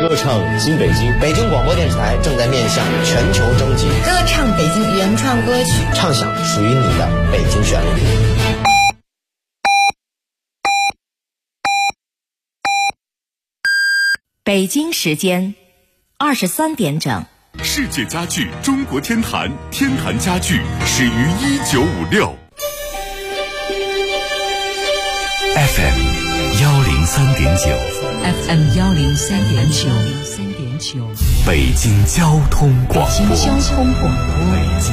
歌唱新北京， 北京广播电视台正在面向全球征集歌唱北京原创歌曲， 唱响属于你的北京旋律。 北京时间23点整。 世界家具中国天坛，天坛家具始于1956。 FM 103.9 FM 103.9 北京交通广播。 北京交通广播。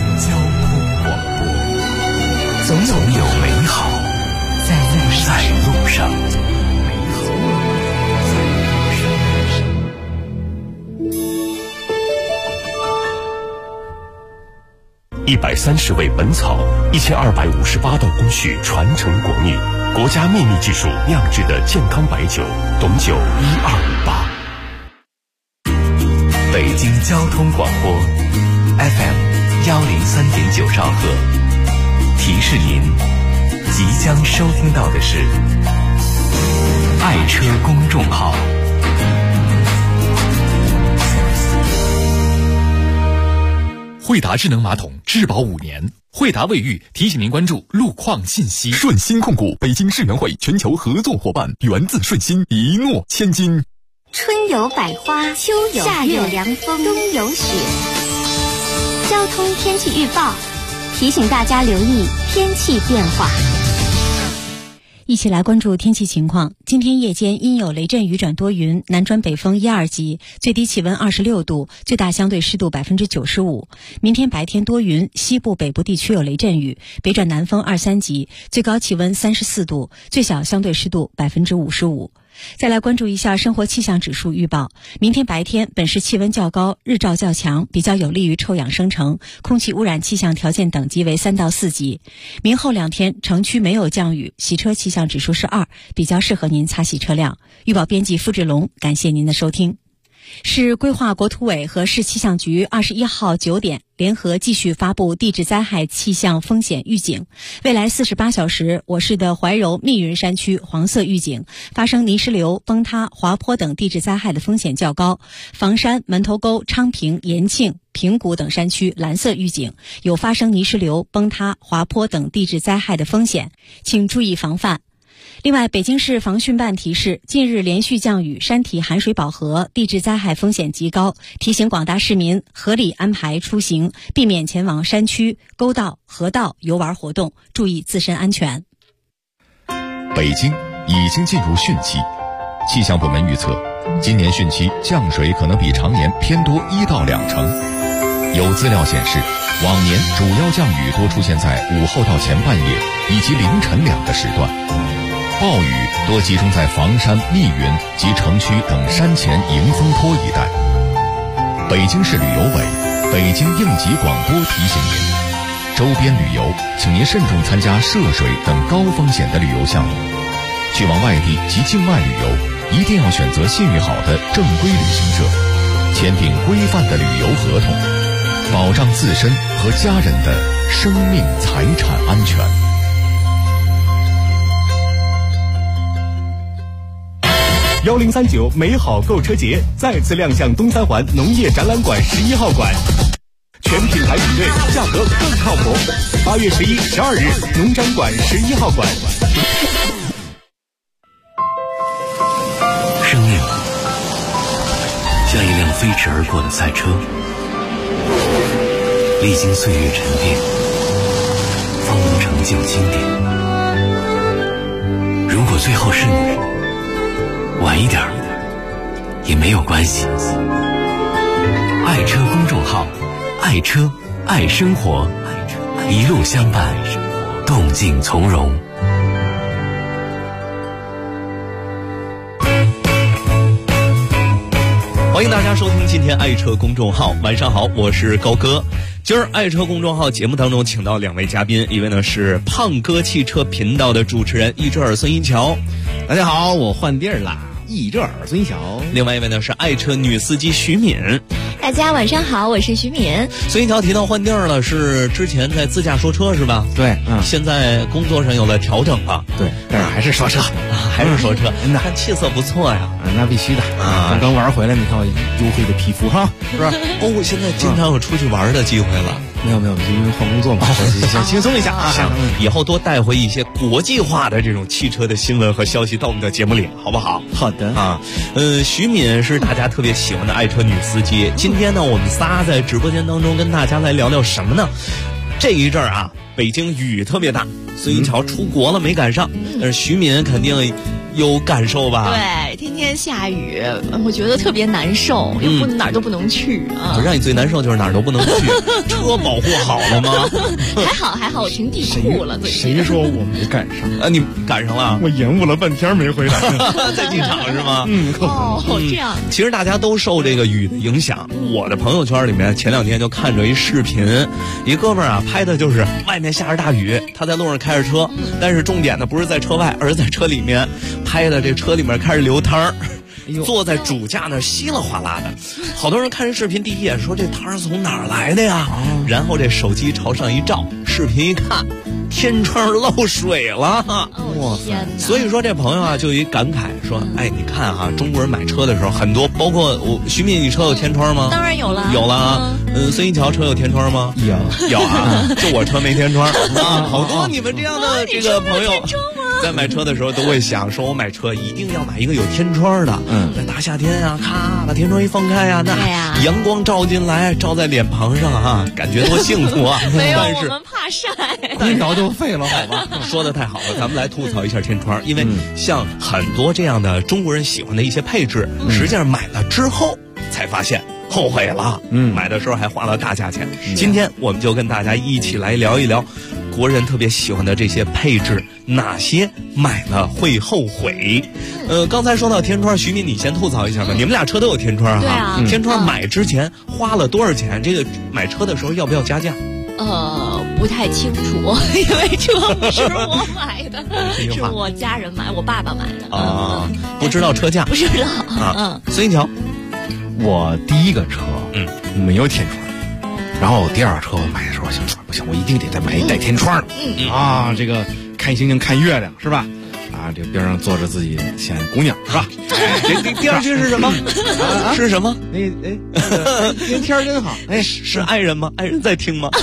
总有美好在路上。130味本草，1258道工序传承国秘，国家秘密技术酿制的健康白酒，董酒1258。北京交通广播 FM 103.9兆赫，提示您即将收听到的是爱车公众号。 惠达智能马桶质保5年，惠达卫浴提醒您关注路况信息。 顺心控股北京世园会全球合作伙伴，源自顺心，一诺千金。 春有百花，秋有夏有凉风，冬有雪。交通天气预报提醒大家留意天气变化。 一起来关注天气情况。今天夜间阴有雷阵雨转多云，南转北风1、2级，最低气温26度，最大相对湿度95%。明天白天多云，西部北部地区有雷阵雨，北转南风2、3级，最高气温34度，最小相对湿度55%。再来关注一下生活气象指数预报。明天白天本市气温较高，日照较强，比较有利于臭氧生成，空气污染气象条件等级为3到4级。明后2天城区没有降雨，洗车气象指数是2，比较适合您擦洗车辆。预报编辑付志龙，感谢您的收听。市规划国土委和市气象局21号9点联合继续发布地质灾害气象风险预警。未来48小时，我市的怀柔、密云山区黄色预警，发生泥石流、崩塌、滑坡等地质灾害的风险较高；房山、门头沟、昌平、延庆、平谷等山区蓝色预警，有发生泥石流、崩塌、滑坡等地质灾害的风险，请注意防范。另外，北京市防汛办提示，近日连续降雨，山体含水饱和，地质灾害风险极高，提醒广大市民合理安排出行，避免前往山区、沟道、河道游玩活动，注意自身安全。 北京已经进入汛期，气象部门预测，今年汛期降水可能比常年偏多1到2成。有资料显示，往年主要降雨多出现在午后到前半夜以及凌晨2个时段。暴雨多集中在房山、密云及城区等山前迎风坡一带。北京市旅游委、北京应急广播提醒您，周边旅游请您慎重参加涉水等高风险的旅游项目。去往外地及境外旅游，一定要选择信誉好的正规旅行社，签订规范的旅游合同，保障自身和家人的生命财产安全。 1039美好购车节再次亮相东三环农业展览馆11号馆，全品牌比对，价格更靠谱。8月11、12日，农展馆11号馆。 生命像一辆飞驰而过的赛车，历经岁月沉淀，方能成就经典。如果最后是你，晚一点也没有关系。爱车公众号，爱车爱生活，一路相伴，动静从容。 欢迎大家收听今天爱车公众号，晚上好，我是高哥。今儿爱车公众号节目当中请到2位嘉宾，一位呢是胖哥汽车频道的主持人一只耳孙一桥， 大家好，我换地儿啦，一只耳孙一桥。 另外一位呢是爱车女司机徐敏。 大家晚上好，我是徐敏。 孙一桥提到换地儿了，是之前在自驾说车是吧？ 对， 现在工作上有了调整了。 对，但是还是说车， 还是说车。看气色不错呀。 那必须的啊！刚玩回来，你看我黝黑的皮肤哈，是吧？ 哦，现在经常有出去玩的机会了。 没有，就因为换工作嘛，想轻松一下啊。 以后多带回一些国际化的这种汽车的新闻和消息到我们的节目里，好不好？ 好的啊。徐敏是大家特别喜欢的爱车女司机。今天呢，我们仨在直播间当中跟大家来聊聊什么呢？这一阵儿啊，北京雨特别大，孙一桥出国了没赶上，但是徐敏肯定有感受吧？ 对，天天下雨，我觉得特别难受，又不哪儿都不能去啊。 让你最难受就是哪儿都不能去，车保护好了吗？ 还好，我停地库了。 谁说我没赶上啊？你赶上了？ 我延误了半天没回来， 在机场是吗？ 这样。 其实大家都受这个雨的影响。我的朋友圈里面前2天就看着一视频，一哥们儿啊拍的就是外面下着大雨，他在路上开着车，但是重点呢不是在车外，而是在车里面。拍的这车里面开始流汤儿，坐在主驾那稀里哗啦的，好多人看这视频第一眼说这汤是从哪儿来的呀？然后这手机朝上一照，视频一看，天窗漏水了。 哇塞！ 所以说这朋友啊就一感慨说，哎，你看啊，中国人买车的时候很多，包括徐敏，你车有天窗吗？ 当然有了， 有了啊。孙一桥车有天窗吗？有啊，就我车没天窗啊。好多你们这样的这个朋友。在买车的时候都会想说，我买车一定要买一个有天窗的。在大夏天啊，咔把天窗一放开啊，那阳光照进来，照在脸庞上啊，感觉多幸福啊！ 没有，我们怕晒， 空调就废了，好吧？ 说的太好了，咱们来吐槽一下天窗，因为像很多这样的中国人喜欢的一些配置，实际上买了之后才发现。后悔了，买的时候还花了大价钱。今天我们就跟大家一起来聊一聊国人特别喜欢的这些配置，哪些买了会后悔。刚才说到天窗，徐敏你先吐槽一下吧。你们俩车都有天窗啊？ 天窗买之前花了多少钱？这个买车的时候要不要加价？ 不太清楚，因为车不是我买的，是我家人买，我爸爸买的啊。不知道车价？ 不知道啊。 孙一桥。 我第一个车，没有天窗，然后第二个车我买的时候想，不行，我一定得再买一带天窗的，啊，这个看星星看月亮是吧？啊，这边上坐着自己显姑娘是吧？ 第二句是什么？是什么？ 天真好， 是爱人吗？爱人在听吗？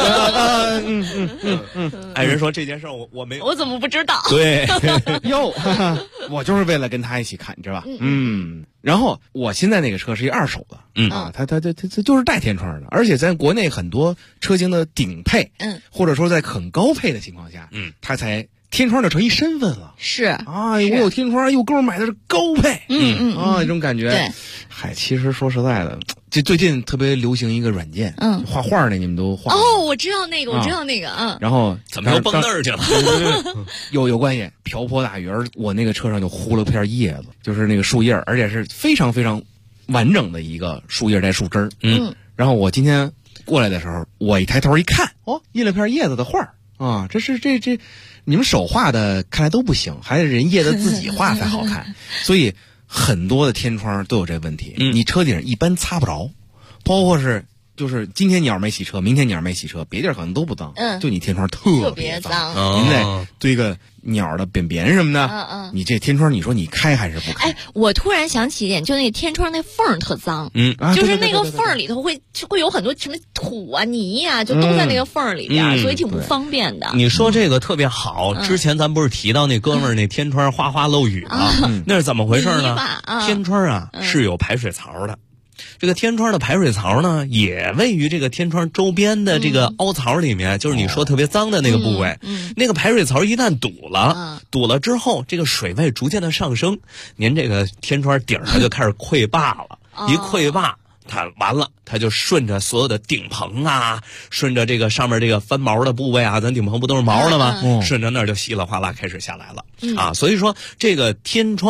爱人说这件事我没有， 我怎么不知道？ 对， 哟，我就是为了跟他一起看，你知道吧？然后我现在那个车是一二手的，它就是带天窗的，而且在国内很多车型的顶配，或者说在很高配的情况下，它才天窗就成一身份了。是啊，我有天窗，我哥们买的是高配，这种感觉。对，嗨，其实说实在的，这最近特别流行一个软件，画画的你们都画哦，我知道那个， 然后怎么又蹦那儿去了？ 有关系，瓢泼大雨，而我那个车上就糊了片叶子，就是那个树叶，而且是非常非常完整的一个树叶带树枝儿。然后我今天过来的时候，我一抬头一看，印了片叶子的画啊，这你们手画的看来都不行，还是人叶子自己画才好看。所以很多的天窗都有这问题，你车顶一般擦不着，包括就是今天你要没洗车，明天你要没洗车，别地儿可能都不脏，就你天窗特别脏，您得堆个鸟的便便什么的，你这天窗你说你开还是不开？ 我突然想起一点，就那天窗那缝儿特脏，就是那个缝儿里头会有很多什么土啊泥啊，就都在那个缝儿里边，所以挺不方便的。 你说这个特别好，之前咱不是提到那哥们儿那天窗哗哗漏雨吗？那是怎么回事呢？天窗啊是有排水槽的。这个天窗的排水槽呢，也位于这个天窗周边的这个凹槽里面，就是你说特别脏的那个部位。那个排水槽一旦堵了之后，这个水位逐渐的上升，您这个天窗顶上就开始溃坝了。一溃坝，它完了，它就顺着所有的顶棚啊，顺着这个上面这个翻毛的部位啊，咱顶棚不都是毛的吗？顺着那儿就稀里哗啦开始下来了啊。所以说这个天窗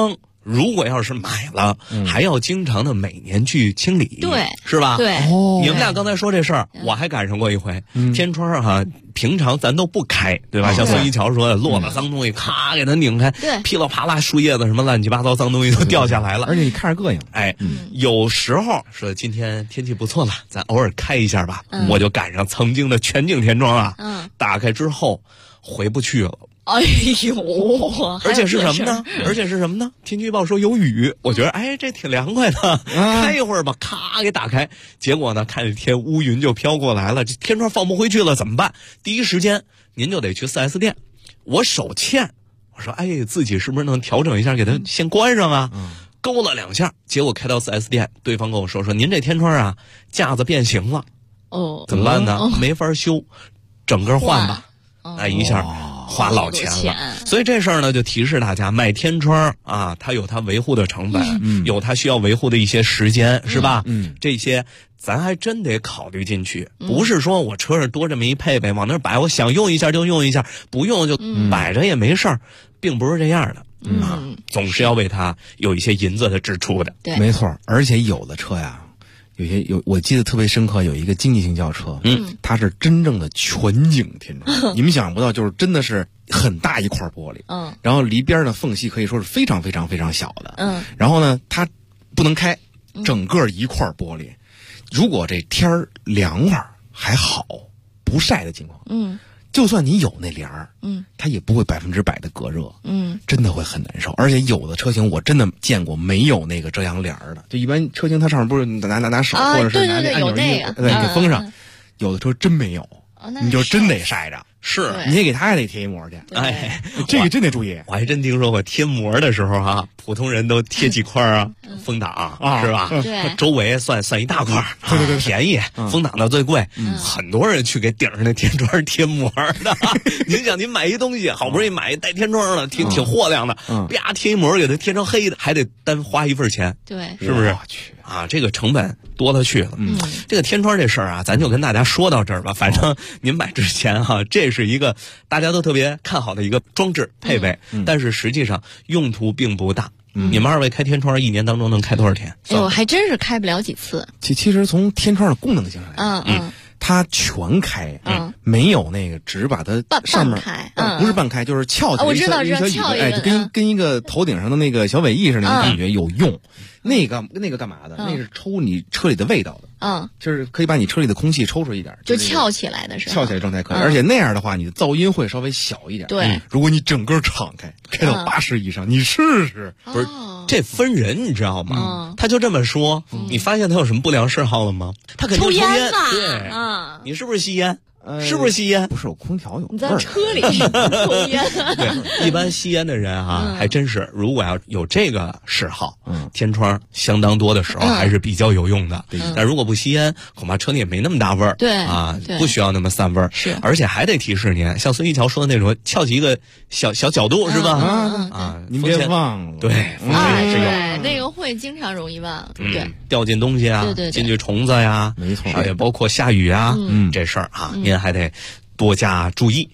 如果要是买了，还要经常的每年去清理， 对， 是吧？ 对， 你们俩刚才说这事儿，我还赶上过一回。天窗哈，平常咱都不开，对吧？像孙一桥说的，落了脏东西，咔给它拧开， 对， 噼里啪啦树叶子什么乱七八糟脏东西都掉下来了， 而且你看着膈应。 哎，有时候说今天天气不错了，咱偶尔开一下吧。我就赶上曾经的全景天窗啊，打开之后回不去了。 哎呦， 而且是什么呢？天气预报说有雨，我觉得这挺凉快的，开一会儿吧，咔给打开，结果呢，看见天乌云就飘过来了，这天窗放不回去了，怎么办？第一时间您就得去 4S 店，我手欠，我说自己是不是能调整一下，给它先关上啊？勾了2下，结果开到 4S 店，对方跟我说您这天窗啊架子变形了，怎么办呢？没法修，整个换吧，一下。花老钱了，所以这事儿呢就提示大家，买天窗啊，它有它维护的成本，有它需要维护的一些时间，是吧？这些咱还真得考虑进去，不是说我车上多这么一配备往那儿摆，我想用一下就用一下，不用就摆着也没事儿，并不是这样的总是要为它有一些银子的支出的。 对， 没错，而且有的车呀。我记得特别深刻，有一个经济型轿车，它是真正的全景天窗，你们想不到，就是真的是很大一块玻璃，然后离边的缝隙可以说是非常非常非常小的，然后呢，它不能开，整个一块玻璃，如果这天儿凉快还好，不晒的情况，就算你有那帘儿，它也不会100%的隔热，真的会很难受。而且有的车型我真的见过没有那个遮阳帘儿的，就一般车型它上面不是拿手或者是拿那按钮给封上，有的车真没有，你就真得晒着。 是， 你也给他也得贴一膜去。这个真得注意。 我还真听说过贴膜的时候普通人都贴几块风挡是吧？ 对， 周围算一大块，对，便宜，风挡的最贵，很多人去给顶上那天窗贴膜的。您想，您买一东西，好不容易买一带天窗的，挺货量的，啪贴一膜给它贴成黑的，还得单花一份钱， 对， 是不是？这个成本多了去了。这个天窗这事儿咱就跟大家说到这儿吧。反正您买之前这是一个大家都特别看好的一个装置配备，但是实际上用途并不大。你们2位开天窗1年当中能开多少天？ 还真是开不了几次。 其实从天窗的功能性上来，它全开，没有那个只把它上面开， 不是半开，就是翘起来， 我知道， 翘一个，就跟一个头顶上的那个小尾翼似的，那种感觉有用。那个干嘛的？那是抽你车里的味道的，就是可以把你车里的空气抽出一点， 就翘起来的是吧？ 翘起来状态可以，而且那样的话，你的噪音会稍微小一点。 对， 如果你整个敞开到80以上，你试试。 不是，这分人，你知道吗？他就这么说，你发现他有什么不良嗜好了吗？他肯定抽烟。对，你是不是吸烟？是不是吸烟？ 不是，有空调有味儿。 你在车里抽烟。 对，一般吸烟的人还真是，如果要有这个嗜好，天窗相当多的时候还是比较有用的。但如果不吸烟，恐怕车里也没那么大味儿。 对不需要那么散味儿。 是， 而且还得提示您，像孙一桥说的那种，翘起一个小角度是吧？ 您别忘了。 对，风险也是有。 对，那个会经常容易忘。对， 掉进东西对， 进去虫子呀， 没错， 也包括下雨啊，这事儿您还得多加注意。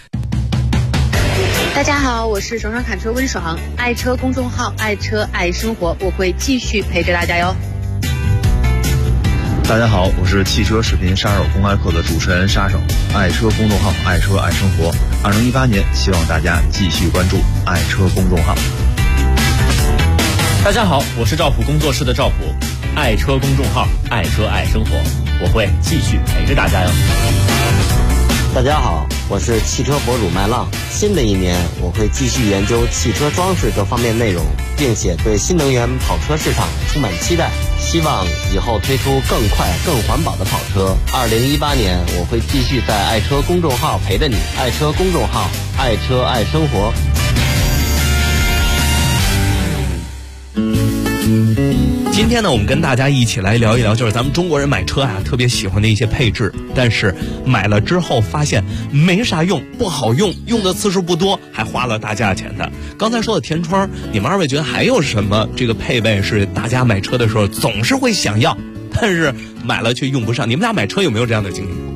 大家好，我是爽爽砍车温爽，爱车公众号爱车爱生活，我会继续陪着大家哟。 大家好，我是汽车视频杀手公开课的主持人杀手，爱车公众号爱车爱生活。2018年，希望大家继续关注爱车公众号。 大家好，我是赵普工作室的赵普，爱车公众号爱车爱生活，我会继续陪着大家哟。 大家好，我是汽车博主麦浪。新的一年，我会继续研究汽车装饰各方面内容，并且对新能源跑车市场充满期待，希望以后推出更快更环保的跑车。2018年，我会继续在爱车公众号陪着你，爱车公众号爱车爱生活。 今天呢，我们跟大家一起来聊一聊，就是咱们中国人买车特别喜欢的一些配置，但是买了之后发现没啥用，不好用，用的次数不多，还花了大价钱的。刚才说的天窗，你们2位觉得还有什么这个配备是大家买车的时候总是会想要，但是买了却用不上？你们俩买车有没有这样的经历？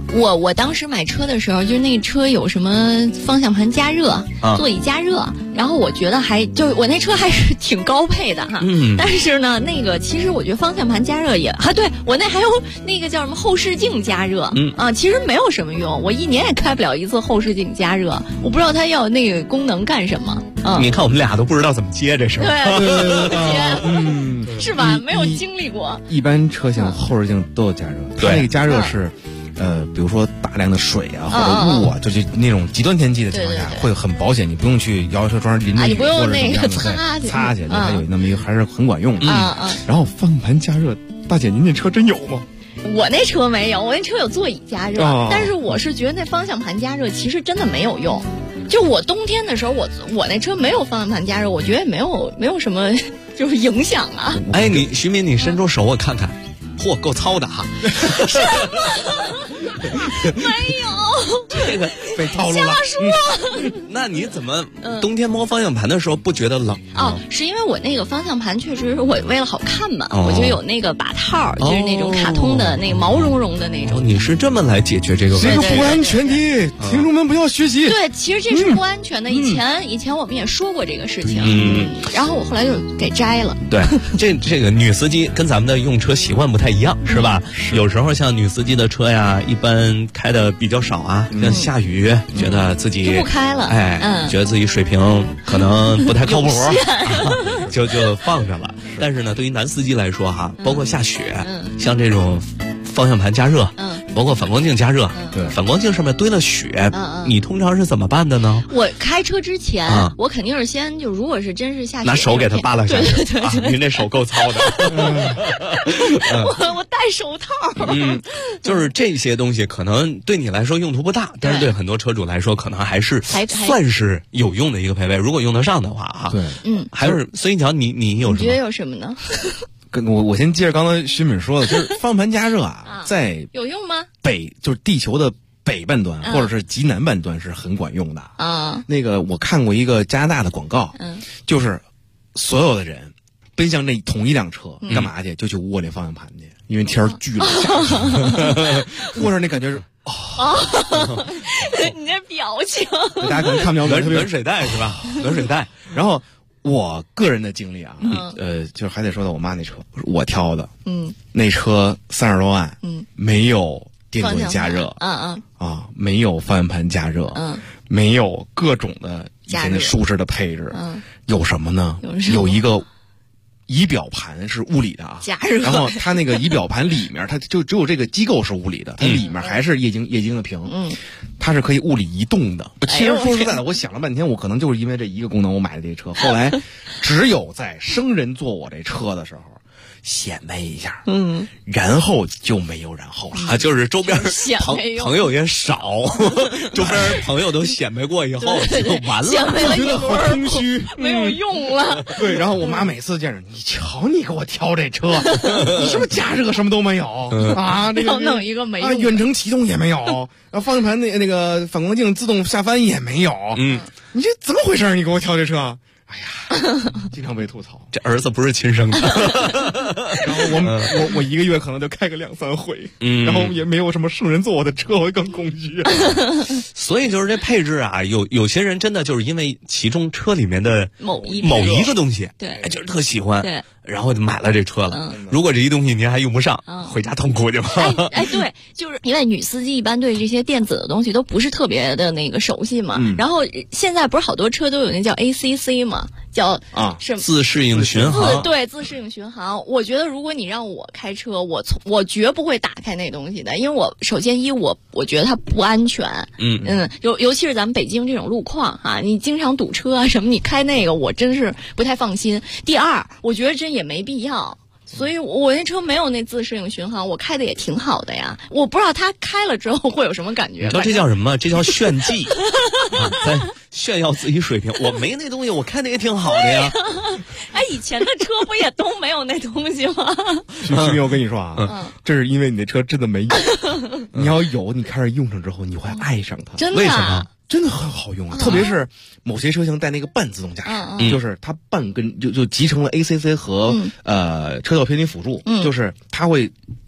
我当时买车的时候，就是那个车有什么方向盘加热、座椅加热，然后我觉得我那车还是挺高配的哈。但是呢，那个其实我觉得方向盘加热对我那还有那个叫什么后视镜加热，其实没有什么用，我1年也开不了一次后视镜加热，我不知道它要那个功能干什么。 你看我们俩都不知道怎么接这事儿。 对，是吧？没有经历过。 一般车型后视镜都有加热，它那个加热是。比如说大量的水啊或者雾啊，就是那种极端天气的情况下，会很保险，你不用去摇车窗淋着雨， 你不用那个擦去，它有那么一个还是很管用的。然后方向盘加热，大姐您那车真有吗？ 我那车没有，我那车有座椅加热，但是我是觉得那方向盘加热其实真的没有用。就我冬天的时候，我那车没有方向盘加热，我觉得也没有什么就是影响啊。 哎，徐敏，你伸出手我看看，嚯，够糙的哈。 什么？没有， 这个被套路了。 瞎说。 那你怎么冬天摸方向盘的时候不觉得冷？ 是因为我那个方向盘确实我为了好看嘛，我就有那个把套，就是那种卡通的那个毛茸茸的那种。 你是这么来解决这个问题？ 这个不安全的，听众们不要学习。 对，其实这是不安全的。以前我们也说过这个事情，然后我后来就给摘了。 对，这个女司机跟咱们的用车习惯不太一样，是吧？有时候像女司机的车呀，一般开的比较少啊，像下雨，觉得自己就不开了， 觉得自己水平可能不太靠谱，就放着了。但是呢，对于男司机来说哈，包括下雪，像这种方向盘加热，包括反光镜加热， 对， 反光镜上面堆了雪，你通常是怎么办的呢？ 我开车之前，我肯定是先如果是真是下雪， 拿手给它扒拉下去。 对， 您这手够糙的。 我戴手套。 就是这些东西可能对你来说用途不大，但是对很多车主来说，可能还是算是有用的一个配备。如果用得上的话，哈， 对， 还是孙一强，你有什么？ 你觉得有什么呢？ 我先接着刚才徐敏说的，就是方向盘加热在有用吗？ 就是地球的北半端或者是极南半端是很管用的啊。 那个我看过一个加拿大的广告，就是所有的人奔向那同一辆车，干嘛去？就去握那方向盘去，因为天儿巨冷，握着那感觉是你这表情， 大家可能看不了暖水袋是吧？暖水袋。 然后我个人的经历啊，就是还得说到我妈那车，我挑的，那车30多万，没有电动加热，没有方向盘加热，没有各种的以前的舒适的配置，有什么呢？有一个仪表盘是物理的啊， 加热， 然后它那个仪表盘里面，它就只有这个机构是物理的，它里面还是液晶的屏，它是可以物理移动的。其实说实在的，我想了半天，我可能就是因为这一个功能，我买的这车。后来只有在生人坐我这车的时候显摆一下，然后就没有然后了， 就是周边朋友也少，周边朋友都显摆过以后就完了， 我觉得好空虚， 没有用了。 对，然后我妈每次见着你瞧你给我挑这车，你什么加热什么都没有啊，这个弄一个没用， 远程启动也没有，然后方向盘那个反光镜自动下翻也没有，你这怎么回事？你给我挑这车？哎呀，经常被吐槽， 这儿子不是亲生的。 然后我一个月可能就开个2-3回，然后也没有什么圣人坐我的车，我更空虚。 所以就是这配置啊，有些人真的就是因为其中车里面的某一个东西， 对， 就是特喜欢， 对， 然后就买了这车了。如果这一东西您还用不上，回家痛苦去吧。 对，就是因为女司机一般对这些电子的东西都不是特别的那个熟悉嘛。然后现在不是好多车都有那叫 ACC 嘛，叫什么自适应巡航。 对，自适应巡航。我觉得如果你让我开车，我绝不会打开那东西的，因为我首先我觉得它不安全。尤其是咱们北京这种路况啊，你经常堵车啊什么，你开那个我真是不太放心。第二，我觉得真也没必要。所以我那车没有那自适应巡航，我开的也挺好的呀。我不知道他开了之后会有什么感觉。 你知道这叫什么？这叫炫技，在炫耀自己水平。我没那东西，我开的也挺好的呀。 以前的车不也都没有那东西吗？ 徐明，我跟你说啊，这是因为你的车真的没有。你要有，你开始用上之后，你会爱上它。 真的？ 为什么？ 真的很好用啊，特别是某些车型带那个半自动驾驶，就是它半跟就集成了 ACC 和车道偏离辅助，就是它会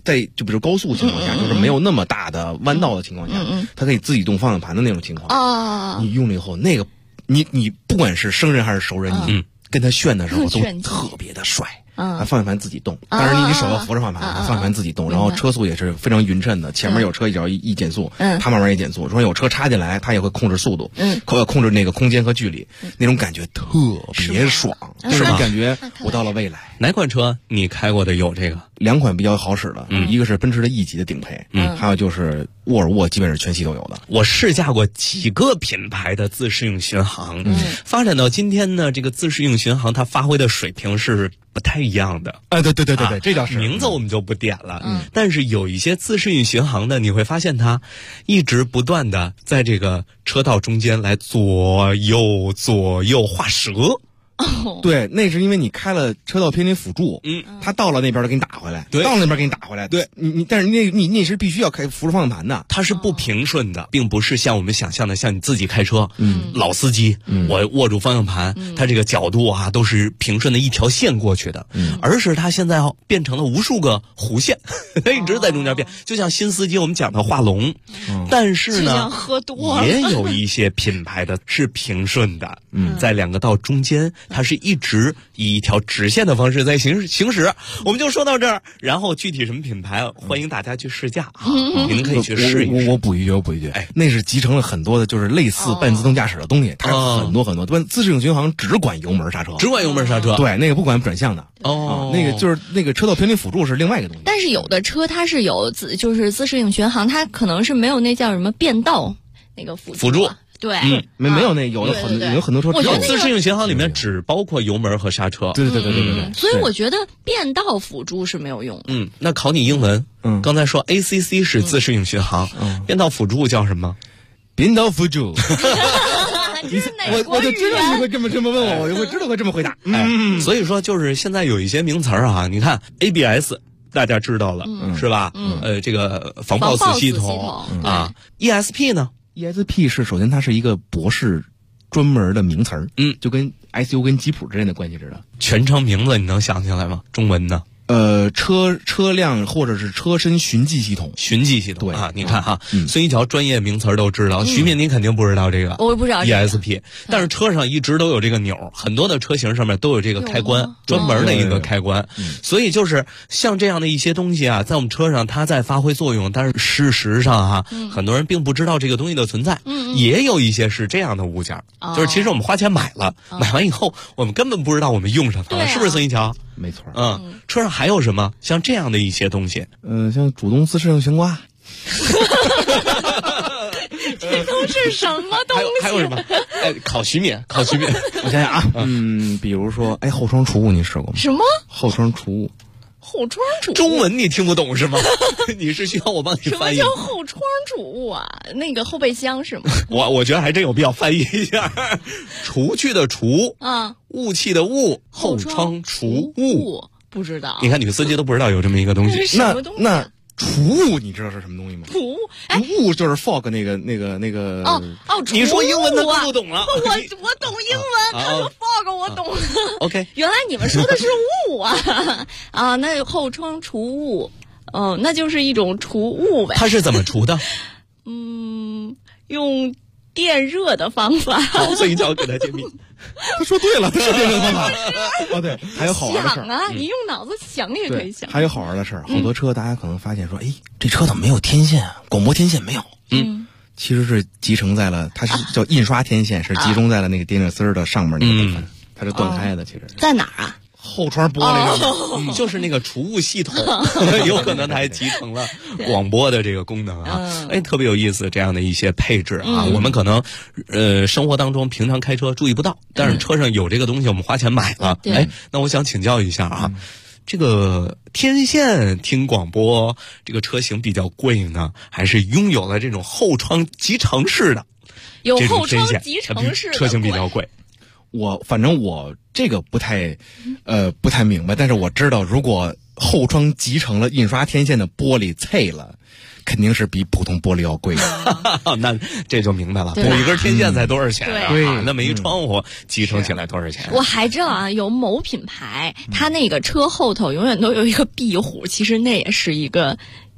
就比如高速情况下，就是没有那么大的弯道的情况下，它可以自己动方向盘的那种情况你用了以后，那个你不管是生人还是熟人，你跟他炫的时候都特别的帅。方向盘自己动，当然你手要扶着方向盘，方向盘自己动，然后车速也是非常匀称的。前面有车只要一减速，它慢慢也减速。如果有车插进来，它也会控制速度，控制那个空间和距离，那种感觉特别爽，就是感觉我到了未来。 哪款车你开过的有这个 ？2款比较好使的，一个是奔驰的 E 级的顶配，还有就是沃尔沃，基本是全系都有的。 我试驾过几个品牌的自适应巡航，发展到今天呢，这个自适应巡航它发挥的水平是不太一样的。 对，这倒是。 名字我们就不点了，但是有一些自适应巡航的，你会发现它一直不断的在这个车道中间来左右画蛇。 对，那是因为你开了车道偏离辅助，他到了那边就给你打回来，到了那边给你打回来。对，但是你是必须要开扶着方向盘的， 它是不平顺的，并不是像我们想象的，像你自己开车，老司机，我握住方向盘，它这个角度啊都是平顺的一条线过去的，而是它现在变成了无数个弧线，它一直在中间变，就像新司机我们讲的画龙，但是呢， 喝多了也有一些品牌的是平顺的，在2个道中间。它是一直以一条直线的方式在行驶，我们就说到这儿。然后具体什么品牌，欢迎大家去试驾啊！您可以去试一试。 我补一句，那是集成了很多的，就是类似半自动驾驶的东西，它很多。自适应巡航只管油门刹车，对，那个不管转向的。那个就是那个车道偏离辅助是另外一个东西。 但是有的车它是有就是自适应巡航，它可能是没有那叫什么变道那个辅助。对， 没有那有很多车， 我觉得自适应巡航里面只包括油门和刹车。 对。 所以我觉得变道辅助是没有用。 那考你英文。刚才说 ACC 是自适应巡航，变道辅助叫什么？ 变道辅助。 我就知道你会这么问我，我就会知道会这么回答。 所以说就是现在有一些名词啊，你看 ABS。大家知道了，是吧？这个防抱死系统啊 ，ESP 呢 ？ESP 是首先它是一个博士专门的名词儿，就跟 SU 跟吉普之间的关系似的。 全称名字你能想起来吗？中文呢？ 车辆或者是车身循迹系统， 对啊，你看哈，孙一桥专业名词都知道，徐敏你肯定不知道这个， 我不知道 ESP， 但是车上一直都有这个钮，很多的车型上面都有这个开关，专门的一个开关，所以就是像这样的一些东西啊，在我们车上它在发挥作用，但是事实上哈，很多人并不知道这个东西的存在，也有一些是这样的物件，就是其实我们花钱买了，买完以后我们根本不知道我们用上它了，是不是孙一桥？ 没错， 车上还有什么像这样的一些东西？ 像主动自适应悬挂。 这都是什么东西？ 还有什么？烤徐面。 我想想啊，比如说，后窗除雾你试过吗？ 什么？ 后窗除雾。 后窗除雾， 中文你听不懂是吗？你是需要我帮你翻译？ 什么叫后窗除雾啊？那个后备箱是吗？ 我觉得还真有必要翻译一下。除去的除雾气的雾，后窗除雾。 不知道。 你看女司机都不知道有这么一个东西。 那除雾你知道是什么东西吗？ 除雾， 雾就是 fog 那个。 你说英文他听不懂了。 我懂英文，他说 fog 我懂了。 OK， 原来你们说的是雾啊那后窗除雾，那就是一种除雾呗。 它是怎么除的？ 用电热的方法。 所以叫给他揭秘。 他说对了，他是电热方法。对，还有好玩的事儿你用脑子想也可以想。 还有好玩的事儿，好多车大家可能发现说，这车怎么没有天线啊？广播天线没有。其实是集成在了，它是叫印刷天线，是集中在了那个电热丝的上面那个部分，它是断开的。其实在哪儿啊？ 后窗玻璃上， 就是那个除雾系统，有可能它还集成了广播的这个功能啊。特别有意思，这样的一些配置啊，我们可能生活当中平常开车注意不到，但是车上有这个东西，我们花钱买了。那我想请教一下啊，这个天线听广播，这个车型比较贵呢，还是拥有了这种后窗集成式的？ 有后窗集成式的车型比较贵。 反正我这个不太明白，但是我知道，如果后窗集成了印刷天线的玻璃脆了，肯定是比普通玻璃要贵的。 那这就明白了，补一根天线才多少钱啊？ 对， 那么一窗户集成起来多少钱？ 我还知道啊，有某品牌，它那个车后头永远都有一个壁虎，其实那也是一个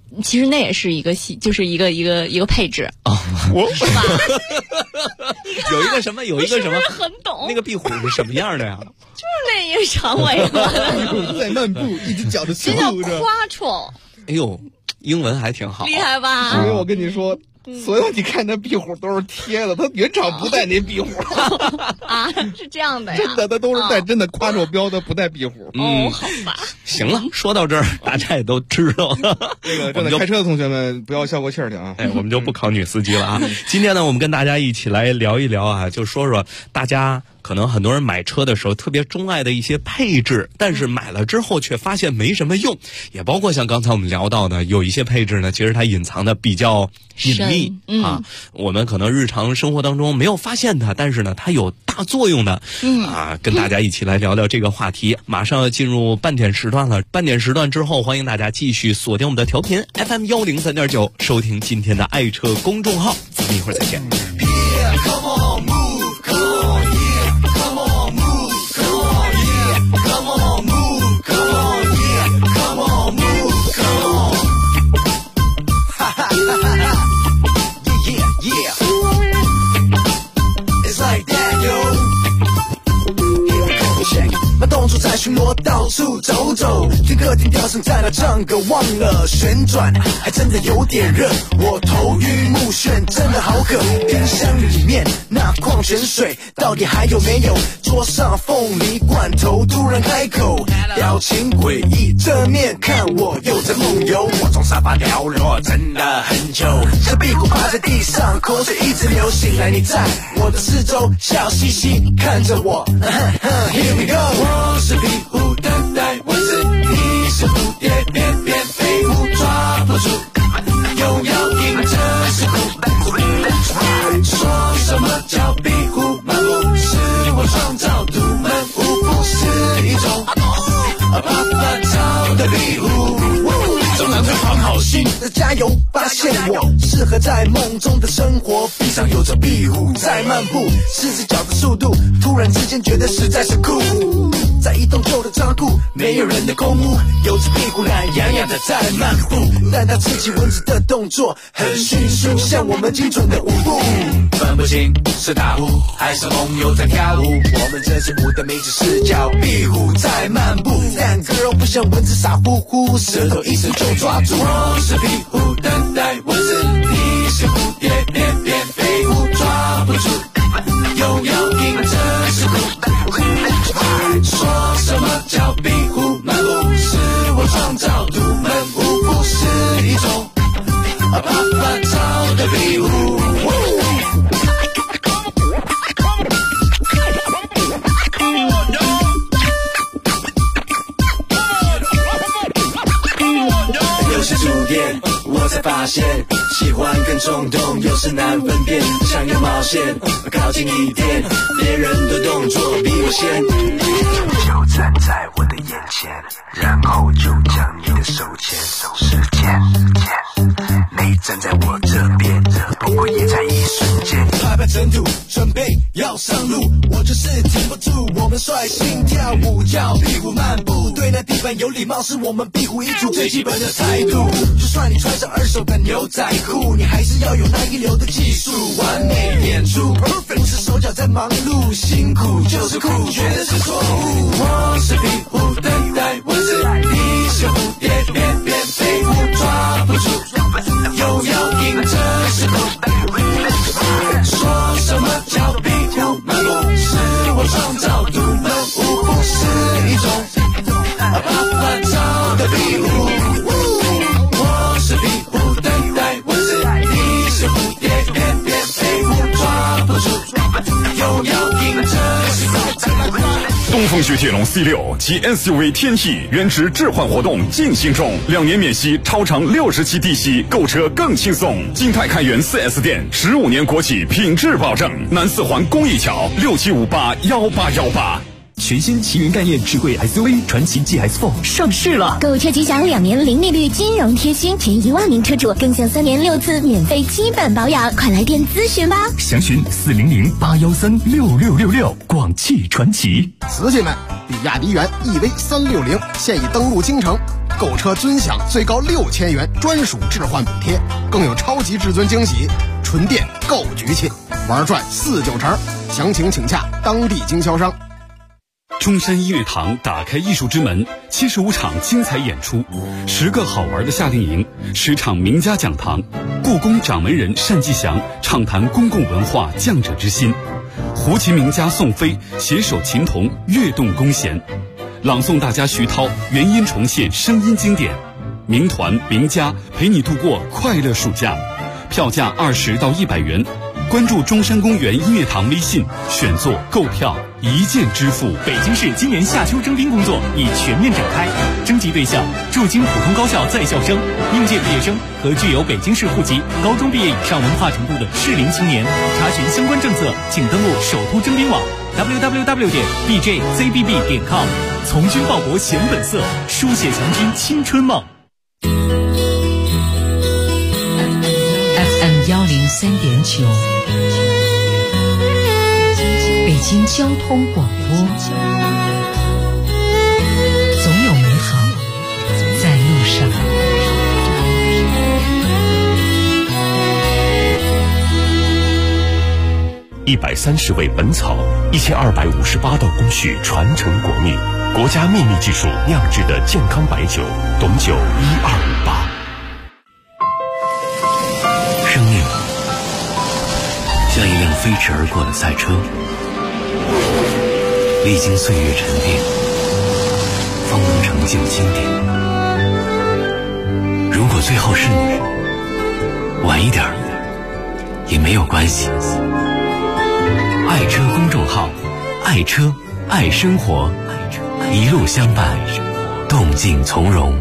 就是一个配置啊， 是吧？ 有一个什么？ 是不是很懂？ 那个壁虎是什么样的呀？ 就是那一个长尾巴在漫步，一只脚的这叫quattro。 哎呦，英文还挺好， 厉害吧？ 因为我跟你说。所有你看那壁虎都是贴的，它原厂不带那壁虎啊，是这样的呀？ 真的，它都是带真的夸手标的，不带壁虎。 好吧。 行了，说到这儿，大家也都知道了。 这个真的开车的同学们不要消过气儿去啊！ 我们就不考女司机了啊。今天呢，我们跟大家一起来聊一聊啊，就说说大家可能很多人买车的时候特别钟爱的一些配置，但是买了之后却发现没什么用，也包括像刚才我们聊到的，有一些配置呢，其实它隐藏的比较隐秘啊，我们可能日常生活当中没有发现它，但是呢，它有大作用的。跟大家一起来聊聊这个话题。马上要进入半点时段了，半点时段之后，欢迎大家继续锁定我们的调频 FM 103.9，收听今天的爱车公众号。咱们一会儿再见。 动作在巡逻，到处走走，听客厅调声在那唱歌，忘了旋转，还真的有点热。我头晕目眩，真的好渴。冰箱里面那矿泉水到底还有没有？桌上凤梨罐头突然开口，表情诡异，正面看我又在梦游。我从沙发掉落，真的很久，这屁股趴在地上，口水一直流。醒来你在我的四周，笑嘻嘻看着我。Here we go。我是壁虎等待蚊子，你是蝴蝶翩翩飞舞，抓不住，又要硬着是苦。说什么叫壁虎漫步？是我创造独门舞，不是一种啪啪照的壁虎。中南会放好心的加油，发现我适合在梦中的生活。地上有着壁虎在漫步，4只脚的速度，突然之间觉得实在是酷。在一栋旧的仓库，没有人的空屋，有只壁虎懒洋洋的在漫步，但它刺激蚊子的动作很迅速，像我们精准的舞步。分不清是打呼还是梦游在跳舞，我们这支舞的名字是叫壁虎在漫步，但 girl 不像蚊子傻乎乎，舌头一伸就抓住。我是壁虎等待蚊子，你是蝴蝶翩翩飞舞，抓不住，又要硬着是苦。说什么叫壁虎漫步？是我创造独门舞，不是一种啪啪照的壁虎。有些触电，我才发现，喜欢跟冲动有时难分辨，想要冒险，靠近一点，别人的动作比我先。就站在我的眼前，然后就将你的手牵，时间，你站在我这边，不过也在一瞬间。拍拍尘土，准备要上路，我就是停不住，我们率性跳舞，叫壁虎漫步，对那地板有礼貌，是我们壁虎一族最基本的态度。就算你穿上2手的牛仔裤，你还是要有那一流的技术，完美演出 perfect， 不是手脚在忙碌，辛苦就是酷，绝对是错误。我是壁虎等待蚊子，你是蝴蝶翩翩飞舞，抓不住，又要硬着是苦。说什么叫壁虎漫步？是我创造独门舞，不是一种啪啪照的壁虎。我是壁虎等待蚊子，你是蝴蝶翩翩飞舞，抓不住，又要硬着是苦。 风雪铁龙 C6 及 SUV 天翼原值置换活动进行中，2年免息，超长60期低息，购车更轻松。金泰开元 4S 店，15年国企品质保证。南四环公益桥67581818。 全新奇云概念智慧 SUV 传祺 GS4 上市了， 购车吉祥2年零利率金融贴心，前1万名车主更享3年6次免费基本保养，快来电咨询吧。 详询400-813-6666，广汽传祺。 瓷器们，比亚迪元 EV360现已登陆京城，购车尊享最高6000元专属置换补贴，更有超级至尊惊喜，纯电购局气，玩转4-9成，详情请洽当地经销商。 中山音乐堂打开艺术之门，75场精彩演出，10个好玩的夏令营，10场名家讲堂，故宫掌门人单霁翔畅谈公共文化匠者之心，胡琴名家宋飞携手琴童跃动弓弦，朗诵大家徐涛原音重现声音经典，名团名家陪你度过快乐暑假，票价20到100元。关注中山公园音乐堂微信，选座购票一键支付。 北京市今年夏秋征兵工作已全面展开，征集对象驻京普通高校在校生、应届毕业生和具有北京市户籍、高中毕业以上文化程度的适龄青年。查询相关政策，请登录首都征兵网 www.bjzbb.com。从军报国显本色，书写强军青春梦。 FM 103.9，北京交通广播，总有美好在路上。 130味本草，1258道工序传承国秘，国家秘密技术酿制的健康白酒，董酒1258。 生命像一辆飞驰而过的赛车，历经岁月沉淀，方能成就经典。如果最后是你，晚一点也没有关系。爱车公众号，爱车爱生活，一路相伴，动静从容。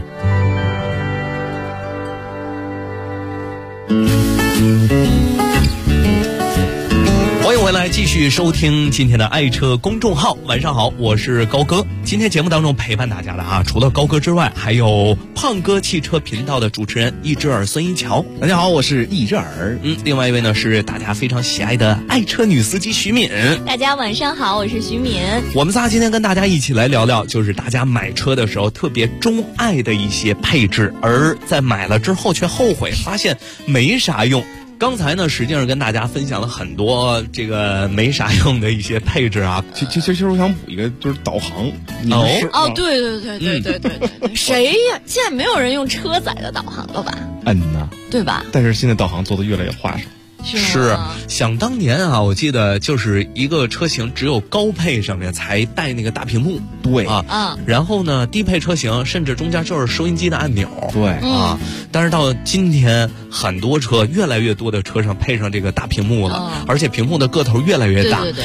欢迎回来，继续收听今天的爱车公众号。晚上好，我是高哥。今天节目当中陪伴大家的除了高哥之外，还有胖哥汽车频道的主持人易之耳孙一桥。 大家好，我是易之耳。 另外一位呢是大家非常喜爱的爱车女司机徐敏。 大家晚上好，我是徐敏。 我们仨今天跟大家一起来聊聊，就是大家买车的时候特别钟爱的一些配置，而在买了之后却后悔，发现没啥用。刚才呢，实际上跟大家分享了很多这个没啥用的一些配置啊。 其实我想补一个，就是导航。 对，谁呀？现在没有人用车载的导航了吧？ 呐， 对吧？ 但是现在导航做得越来越花哨。 是，想当年啊，我记得就是一个车型只有高配上面才带那个大屏幕， 对然后呢，低配车型甚至中间就是收音机的按钮， 对但是到今天，很多车越来越多的车上配上这个大屏幕了，而且屏幕的个头越来越大。 对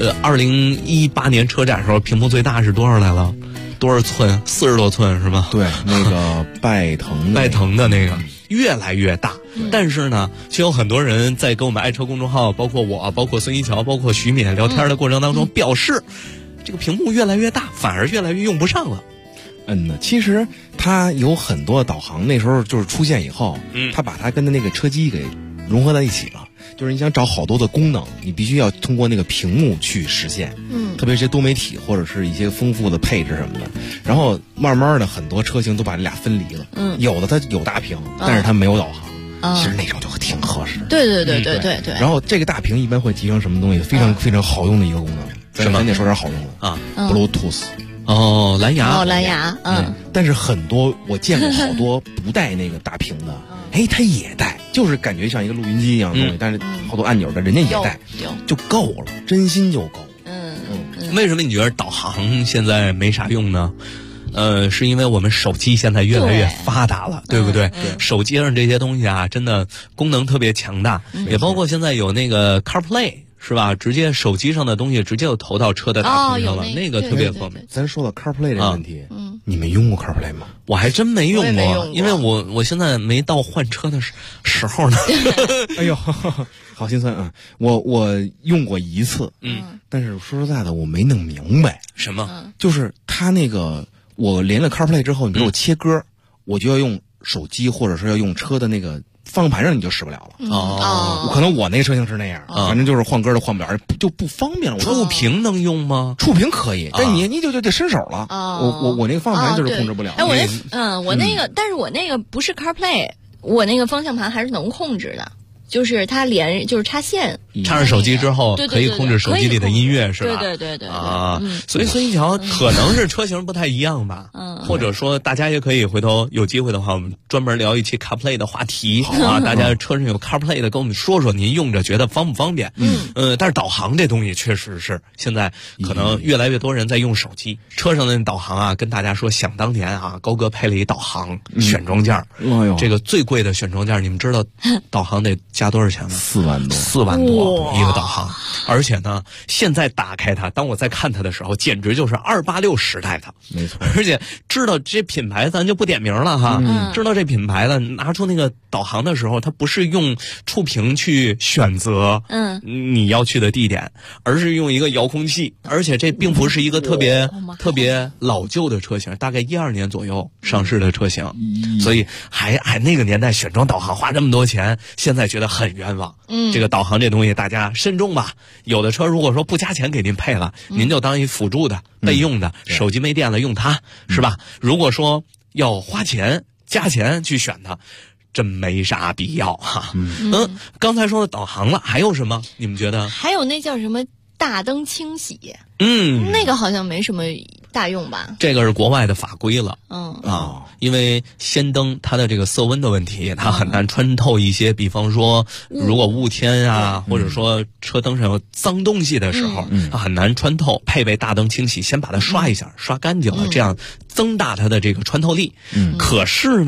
2018年车展的时候，屏幕最大是多少来了？多少寸？40多寸是吧？ 对，那个拜腾的那个越来越大。但是呢，却有很多人在跟我们爱车公众号，包括我，包括孙一桥，包括徐敏聊天的过程当中表示，这个屏幕越来越大，反而越来越用不上了。 其实它有很多导航，那时候就是出现以后，它把它跟那个车机给融合在一起了。就是你想找好多的功能，你必须要通过那个屏幕去实现。特别是多媒体或者是一些丰富的配置什么的。然后慢慢的，很多车型都把这俩分离了。有的它有大屏，但是它没有导航。其实那种就挺合适。 对。 然后这个大屏一般会提升什么东西？非常非常好用的一个功能。咱得说点好用的Bluetooth。 蓝牙。 蓝牙。 但是很多我见过好多不带那个大屏的，它也带，就是感觉像一个录音机一样的东西，但是好多按钮的人家也带，就够了，真心就够。 为什么你觉得导航现在没啥用呢？是因为我们手机现在越来越发达了，对不对？手机上这些东西啊，真的功能特别强大，也包括现在有那个 CarPlay。 是吧？直接手机上的东西直接就投到车的大屏上了，那个特别方便。 咱说到 CarPlay 这个问题，你没用过 CarPlay 吗？ 我还真没用过，因为我现在没到换车的时候呢。 哎呦，好心酸啊！我用过一次，但是说实在的，我没弄明白什么， 就是它那个我连了 CarPlay 之后，你给我切歌，我就要用手机或者是要用车的那个方向盘上，你就使不了了。可能我那车型是那样，反正就是换歌都换不了，就不方便了。 触屏能用吗？ 触屏可以，但你就得伸手了。我那个方向盘就是控制不了。 哎，我那个，但是我那个不是 CarPlay， 我那个方向盘还是能控制的。就是它就是插线， 插上手机之后可以控制手机里的音乐，是吧？ 对啊，所以孙一桥可能是车型不太一样吧，或者说大家也可以回头有机会的话，我们专门聊一期 CarPlay 的话题啊，大家车上有 CarPlay 的，跟我们说说您用着觉得方不方便？但是导航这东西确实是现在可能越来越多人在用手机，车上的导航啊，跟大家说，想当年啊，高哥配了一导航选装件，这个最贵的选装件，你们知道导航得加多少钱吗 ？4万多 ，4万多一个导航，而且呢，现在打开它，当我在看它的时候，简直就是286时代的， 没错。 而且知道这品牌，咱就不点名了哈。知道这品牌的，拿出那个导航的时候，它不是用触屏去选择你要去的地点，而是用一个遥控器，而且这并不是一个特别老旧的车型，大概12年左右上市的车型，所以还那个年代选装导航花这么多钱，现在觉得很冤枉。这个导航这东西大家慎重吧。有的车如果说不加钱给您配了，您就当一辅助的备用的，手机没电了用它，是吧？如果说要花钱加钱去选它，真没啥必要哈。刚才说的导航了，还有什么？你们觉得？ 还有那叫什么大灯清洗？那个好像没什么大用吧？ 这个是国外的法规了。因为氙灯它的这个色温的问题，它很难穿透一些，比方说如果雾天啊，或者说车灯上有脏东西的时候，它很难穿透。配备大灯清洗，先把它刷一下，刷干净了，这样增大它的这个穿透力。可是，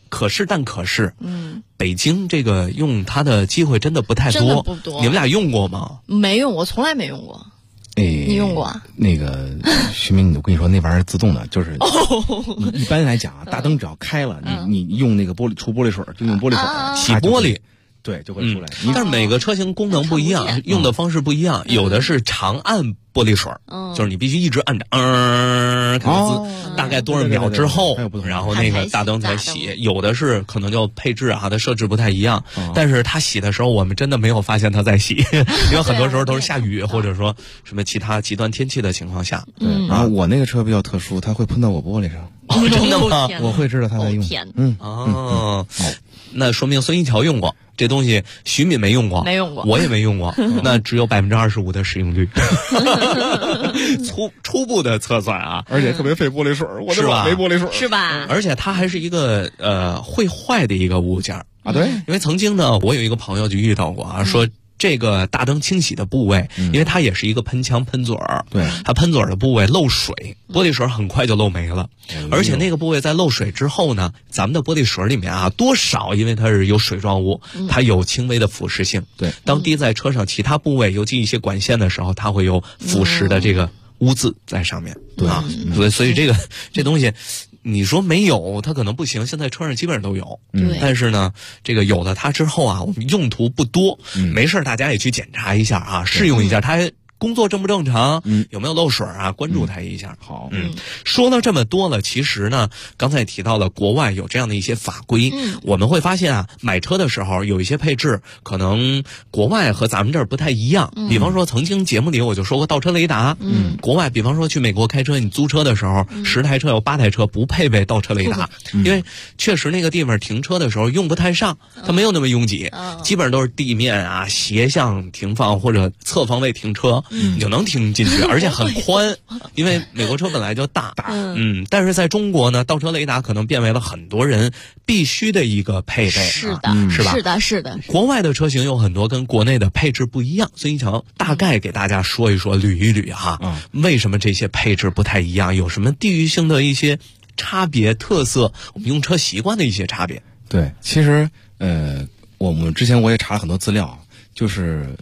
北京这个用它的机会真的不太多。 真的不多。 你们俩用过吗？ 没用，我从来没用过。你用过啊？ 那个徐明，我跟你说，那玩意儿自动的，就是一般来讲啊，大灯只要开了，你用那个除玻璃水，就用玻璃水洗玻璃， 对，就会出来。 但是每个车型功能不一样，用的方式不一样，有的是长按玻璃水，就是你必须一直按着，大概多少秒之后，然后那个大灯才洗。有的是可能就配置啊，它设置不太一样，但是它洗的时候，我们真的没有发现它在洗，因为很多时候都是下雨或者说什么其他极端天气的情况下。 然后我那个车比较特殊，它会喷到我玻璃上。 真的吗？ 我会知道它在用。 那说明孙一桥用过这东西，徐敏没用过， 没用过， 我也没用过，那只有25%的使用率，初步的测算啊， 而且特别费玻璃水，我是吧？ 没玻璃水是吧？ 而且它还是一个会坏的一个物件啊，对， 因为曾经呢，我有一个朋友就遇到过啊，说。这个大灯清洗的部位，因为它也是一个喷枪喷嘴儿， 对， 它喷嘴儿的部位漏水，玻璃水很快就漏没了，而且那个部位在漏水之后呢，咱们的玻璃水里面啊，多少因为它是有水状物，它有轻微的腐蚀性， 对， 当滴在车上其他部位，尤其一些管线的时候，它会有腐蚀的这个污渍在上面， 对啊，所以这东西。你说没有，它可能不行。现在车上基本上都有，但是呢，这个有了它之后啊，我们用途不多。没事，大家也去检查一下啊，试用一下它。工作正不正常？有没有漏水啊？关注它一下。 好， 说了这么多了，其实呢，刚才也提到了国外有这样的一些法规。我们会发现啊，买车的时候有一些配置可能国外和咱们这儿不太一样。比方说，曾经节目里我就说过倒车雷达。国外比方说去美国开车，你租车的时候，10台车有8台车不配备倒车雷达，因为确实那个地方停车的时候用不太上，它没有那么拥挤，基本上都是地面啊斜向停放或者侧方位停车。你就能停进去，而且很宽，因为美国车本来就大。但是在中国呢，倒车雷达可能变为了很多人必须的一个配备。 是的， 是吧？ 是的。 国外的车型有很多跟国内的配置不一样，孙一桥大概给大家说一说、捋一捋哈，为什么这些配置不太一样，有什么地域性的一些差别、特色，我们用车习惯的一些差别。 对，其实我们之前我也查了很多资料，就是。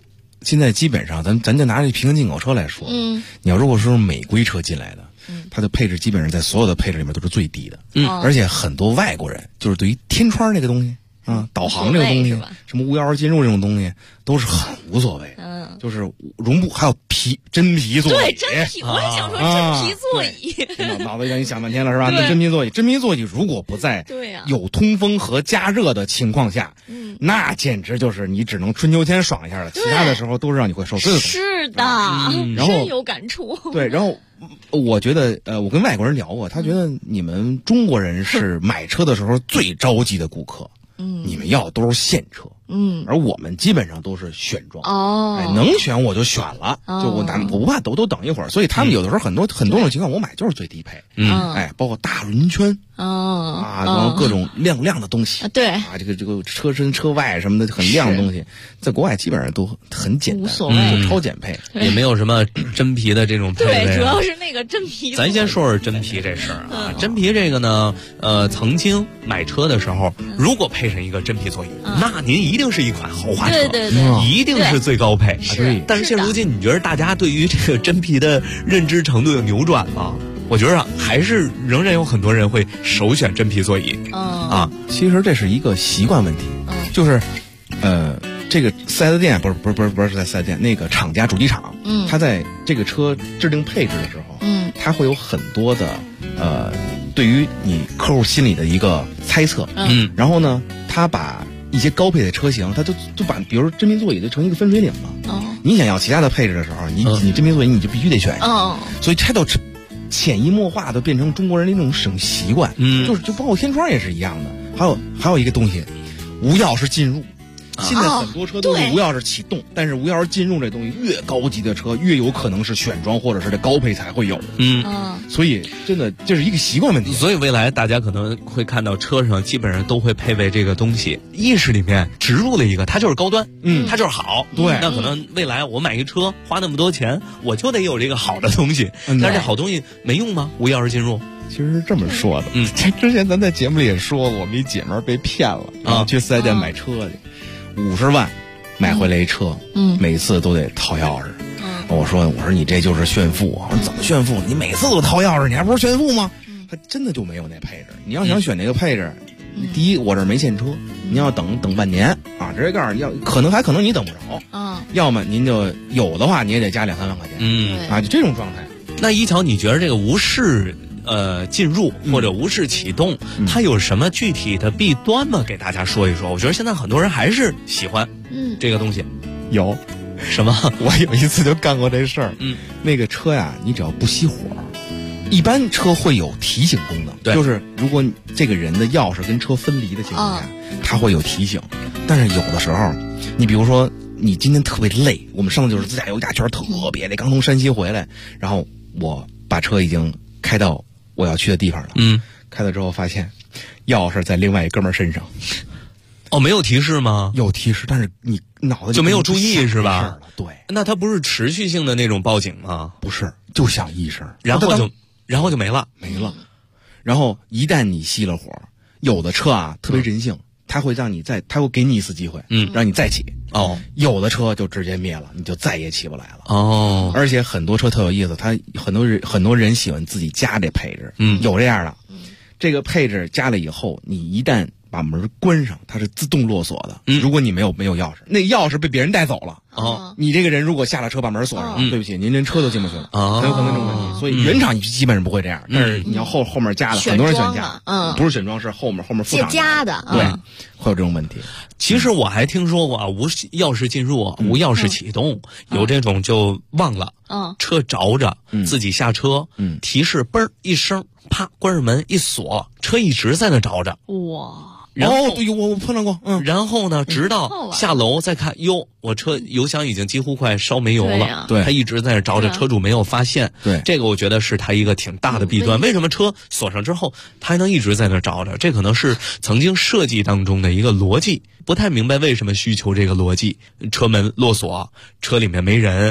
现在基本上咱就拿这平行进口车来说，你要如果说美规车进来的，它的配置基本上在所有的配置里面都是最低的，而且很多外国人就是对于天窗这个东西啊，导航这个东西，什么无钥匙进入这种东西都是很无所谓，就是绒布还有真皮座椅， 对，真皮，我也想说真皮座椅， 脑子让你想半天了是吧？那真皮座椅如果不在有通风和加热的情况下，那简直就是你只能春秋天爽一下了，其他的时候都是让你会受罪的。 是的，深有感触。 对，然后我觉得我跟外国人聊过，他觉得你们中国人是买车的时候最着急的顾客。你们要的都是现车，而我们基本上都是选装，能选我就选了，就我不怕都等一会儿，所以他们有的时候很多种情况，我买就是最低配，包括大轮圈，然后各种亮的东西， 对， 这个车身车外什么的很亮的东西，在国外基本上都很简单， 无所谓， 超简配， 也没有什么真皮的这种配备。 对，主要是那个真皮。 咱先说说真皮这事儿啊，真皮这个呢，曾经买车的时候，如果配上一个真皮座椅，那您一定是一款豪华车， 对， 一定是最高配。但是现如今，你觉得大家对于这个真皮的认知程度有扭转吗？我觉得还是仍然有很多人会首选真皮座椅。 其实这是一个习惯问题，就是这个4S店不是在4S店，那个厂家主机厂，他在这个车制定配置的时候，他会有很多的对于你客户心里的一个猜测，然后呢，他把一些高配的车型，他就把比如说真皮座椅就成一个分水岭了。你想要其他的配置的时候，你真皮座椅你就必须得选上，所以它都潜移默化的变成中国人的一种使用习惯，就包括天窗也是一样的。还有一个东西，无钥匙进入。现在很多车都是无钥匙启动，但是无钥匙进入这东西越高级的车越有可能是选装或者是这高配才会有。所以真的这是一个习惯问题。 所以未来大家可能会看到车上基本上都会配备这个东西，意识里面植入了一个，它就是高端，它就是好。 对， 那可能未来我买一车花那么多钱，我就得有这个好的东西。但是这好东西没用吗？无钥匙进入。 其实是这么说的，之前咱在节目里也说，我们一姐们被骗了，去4S店买车去，50万买回来一车，每次都得掏钥匙。我说你这就是炫富。我说怎么炫富？你每次都掏钥匙，你还不是炫富吗？他真的就没有那配置。你要想选那个配置，第一我这没现车，你要等半年啊，直接告诉你可能你等不着，要么您就有的话你也得加2-3万块钱，就这种状态。 那一桥，你觉得这个无视进入或者无视启动，它有什么具体的弊端吗？给大家说一说。我觉得现在很多人还是喜欢这个东西。 有什么？ 我有一次就干过这事儿。那个车呀，你只要不熄火，一般车会有提醒功能，就是如果这个人的钥匙跟车分离的情况下，它会有提醒。但是有的时候，你比如说你今天特别累，我们上次就是自驾游一大圈特别累，刚从山西回来，然后我把车已经开到我要去的地方了，开了之后发现钥匙在另外一哥们儿身上。 没有提示吗？ 有提示，但是你脑子就没有注意是吧？ 对， 那它不是持续性的那种报警吗？ 不是，就响一声， 然后就没了。 然后一旦你熄了火，有的车啊特别人性，他会给你一次机会，让你再起。有的车就直接灭了，你就再也起不来了。而且很多车特有意思，他很多人喜欢自己加这配置，有这样的，这个配置加了以后，你一旦把门关上，它是自动落锁的。如果你没有钥匙，那钥匙被别人带走了，你这个人如果下了车把门锁上了，对不起，您连车都进不去了，很有可能这种问题。所以原厂基本上不会这样，但是你要后面加的，很多人选加，不是选装，是后面副厂加的， 对，会有这种问题。 其实我还听说过啊，无钥匙进入、无钥匙启动，有这种就忘了，车着着，自己下车，提示嘣一声，啪关上门一锁，车一直在那着着。 哇！ 然后我碰到过， 然后呢，直到下楼再看，我车油箱已经几乎快烧没油了， 对， 他一直在那着着，车主没有发现， 对， 这个我觉得是他一个挺大的弊端。为什么车锁上之后，他还能一直在那着着？这可能是曾经设计当中的一个逻辑，不太明白为什么需求这个逻辑。车门落锁，车里面没人，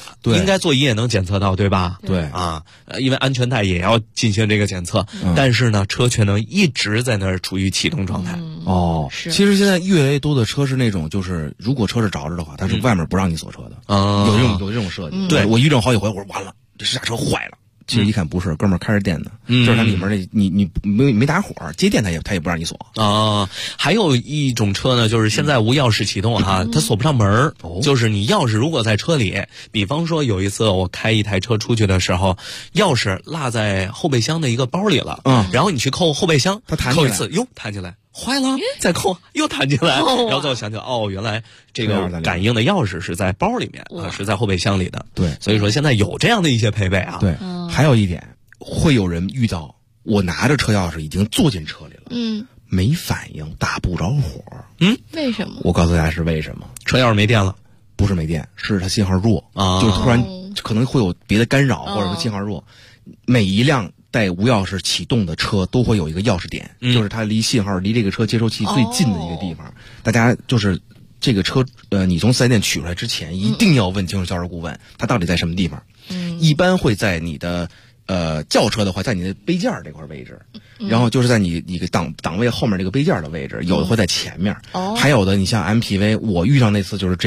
对， 应该座椅也能检测到，对吧？ 对啊，因为安全带也要进行这个检测，但是呢，车却能一直在那儿处于启动状态。 哦，其实现在越来越多的车是那种，就是如果车是着着的话，它是外面不让你锁车的，有这种设计。 对， 我遇着好几回，我说完了，这刹车坏了。其实一看不是，哥们儿开着电的，就是它里面那你没打火，接电它也不让你锁啊。还有一种车呢，就是现在无钥匙启动哈，它锁不上门就是你钥匙如果在车里，比方说有一次我开一台车出去的时候，钥匙落在后备箱的一个包里了，然后你去扣后备箱， 它弹起来， 扣一次，哟，弹起来。坏了，再扣又弹起来，然后最后想起来，原来这个感应的钥匙是在包里面是在后备箱里的。 对， 所以说现在有这样的一些配备啊。 对，还有一点，会有人遇到我拿着车钥匙已经坐进车里了，没反应，打不着火。 为什么？ 我告诉大家是为什么？ 车钥匙没电了， 不是没电，是它信号弱啊，就突然可能会有别的干扰，或者说信号弱。每一辆带无钥匙启动的车都会有一个钥匙点，就是它离信号离这个车接收器最近的一个地方。大家就是这个车你从4S店取出来之前，一定要问清楚销售顾问它到底在什么地方。一般会在你的轿车的话，在你的杯架这块位置，然后就是在你一个档位后面这个杯架的位置，有的会在前面，还有的你像 MPV， 我遇上那次就是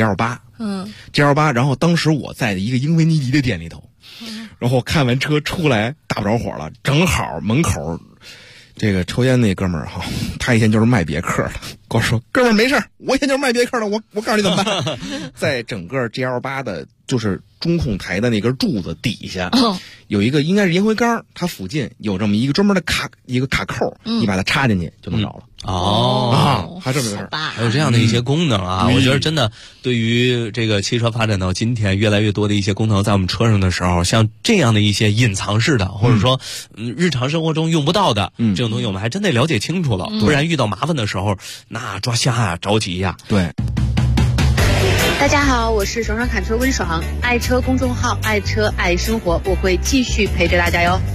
GL8，GL8，然后当时我在一个英菲尼迪的店里头。然后看完车出来打不着火了，正好门口这个抽烟那哥们儿哈，他以前就是卖别克的，跟我说哥们儿没事，我以前就是卖别克的，我告诉你怎么办，在整个 GL8 的就是中控台的那根柱子底下，有一个应该是烟灰缸，它附近有这么一个专门的一个卡扣，你把它插进去就能着了。还这么回事， 还有这样的一些功能啊！我觉得真的，对于这个汽车发展到今天，越来越多的一些功能在我们车上的时候，像这样的一些隐藏式的，或者说日常生活中用不到的这种东西，我们还真得了解清楚了，不然遇到麻烦的时候，那抓瞎呀，着急呀。 对。 大家好，我是爽爽侃车温爽，爱车公众号，爱车爱生活，我会继续陪着大家哟。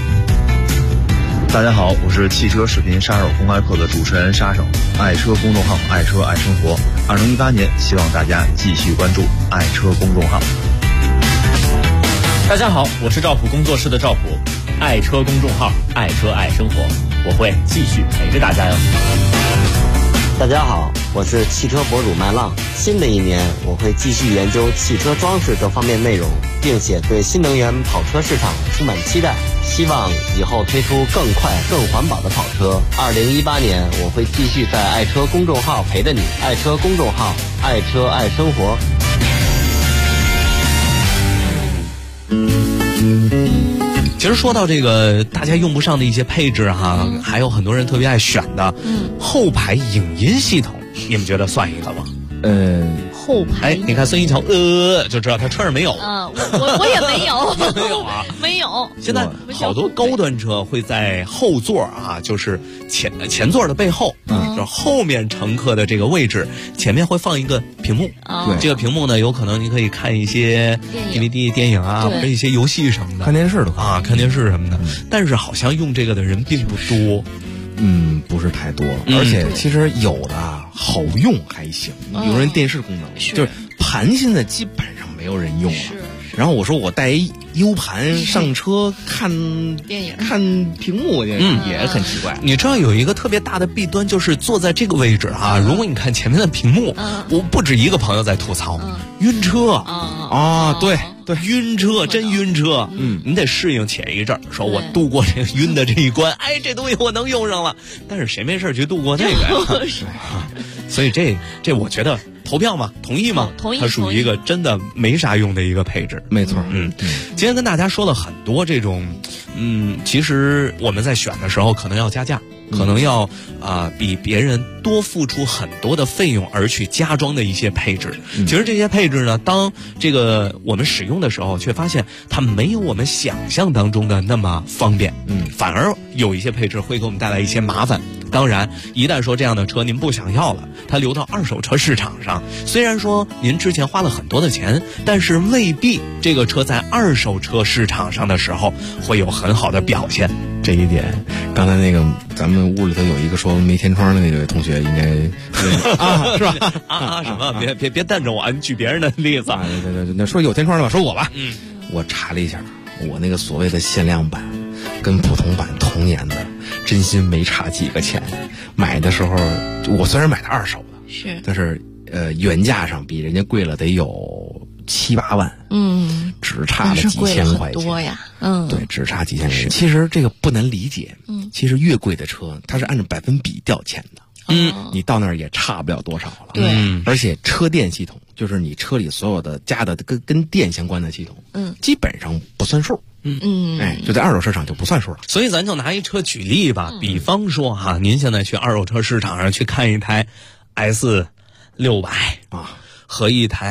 大家好，我是汽车视频杀手公开课的主持人杀手，爱车公众号，爱车爱生活。2018年，希望大家继续关注爱车公众号。 大家好，我是赵普工作室的赵普，爱车公众号，爱车爱生活，我会继续陪着大家哟。 大家好，我是汽车博主麦浪。新的一年，我会继续研究汽车装饰这方面内容，并且对新能源跑车市场充满期待。希望以后推出更快、更环保的跑车。2018年，我会继续在爱车公众号陪着你。爱车公众号，爱车爱生活。 其实说到这个大家用不上的一些配置哈，还有很多人特别爱选的后排影音系统，你们觉得算一个吗？ 后排， 你看孙一桥就知道他车上没有。 我也没有， 没有啊， 没有。 现在好多高端车会在后座啊，就是前座的背后，就是后面乘客的这个位置，前面会放一个屏幕。 对， 这个屏幕呢，有可能你可以看一些 DVD 电影啊，或者一些游戏什么的， 看电视的啊，看电视什么的。但是好像用这个的人并不多。 不是太多，而且其实有的好用还行，比如说电视功能，就是盘现在基本上没有人用了。然后我说我带一 U 盘上车看电影、 看屏幕也很奇怪。 你知道有一个特别大的弊端，就是坐在这个位置啊，如果你看前面的屏幕，我不止一个朋友在吐槽晕车对。对， 晕车真晕车，你得适应且一阵儿，说我度过这个晕的这一关，哎，这东西我能用上了。但是谁没事去度过这个呀？所以这我觉得投票嘛，同意吗？ 同意。 它属于一个真的没啥用的一个配置， 没错。 今天跟大家说了很多这种，其实我们在选的时候可能要加价。可能要比别人多付出很多的费用而去加装的一些配置。其实这些配置呢，当这个我们使用的时候，却发现它没有我们想象当中的那么方便。反而有一些配置会给我们带来一些麻烦。当然，一旦说这样的车您不想要了，它流到二手车市场上，虽然说您之前花了很多的钱，但是未必这个车在二手车市场上的时候会有很好的表现。 这一点，刚才那个咱们屋里头有一个说没天窗的那个同学，应该是吧？ 什么？别带着我，你举别人的例子。 对，那说有天窗的吧，说我吧。我查了一下，我那个所谓的限量版跟普通版同年的，真心没差几个钱。买的时候，我虽然买的二手的， 是， 但是原价上比人家贵了得有7、8万，只差了几千块钱， 多呀， 对，只差几千块钱。其实这个不难理解，其实越贵的车，它是按照百分比调钱的，你到那儿也差不了多少了， 对， 而且车电系统就是你车里所有的加的跟电相关的系统，基本上不算数。就在二手市场就不算数了。 所以咱就拿一车举例吧，比方说哈，您现在去二手车市场上去看一台 S600和一台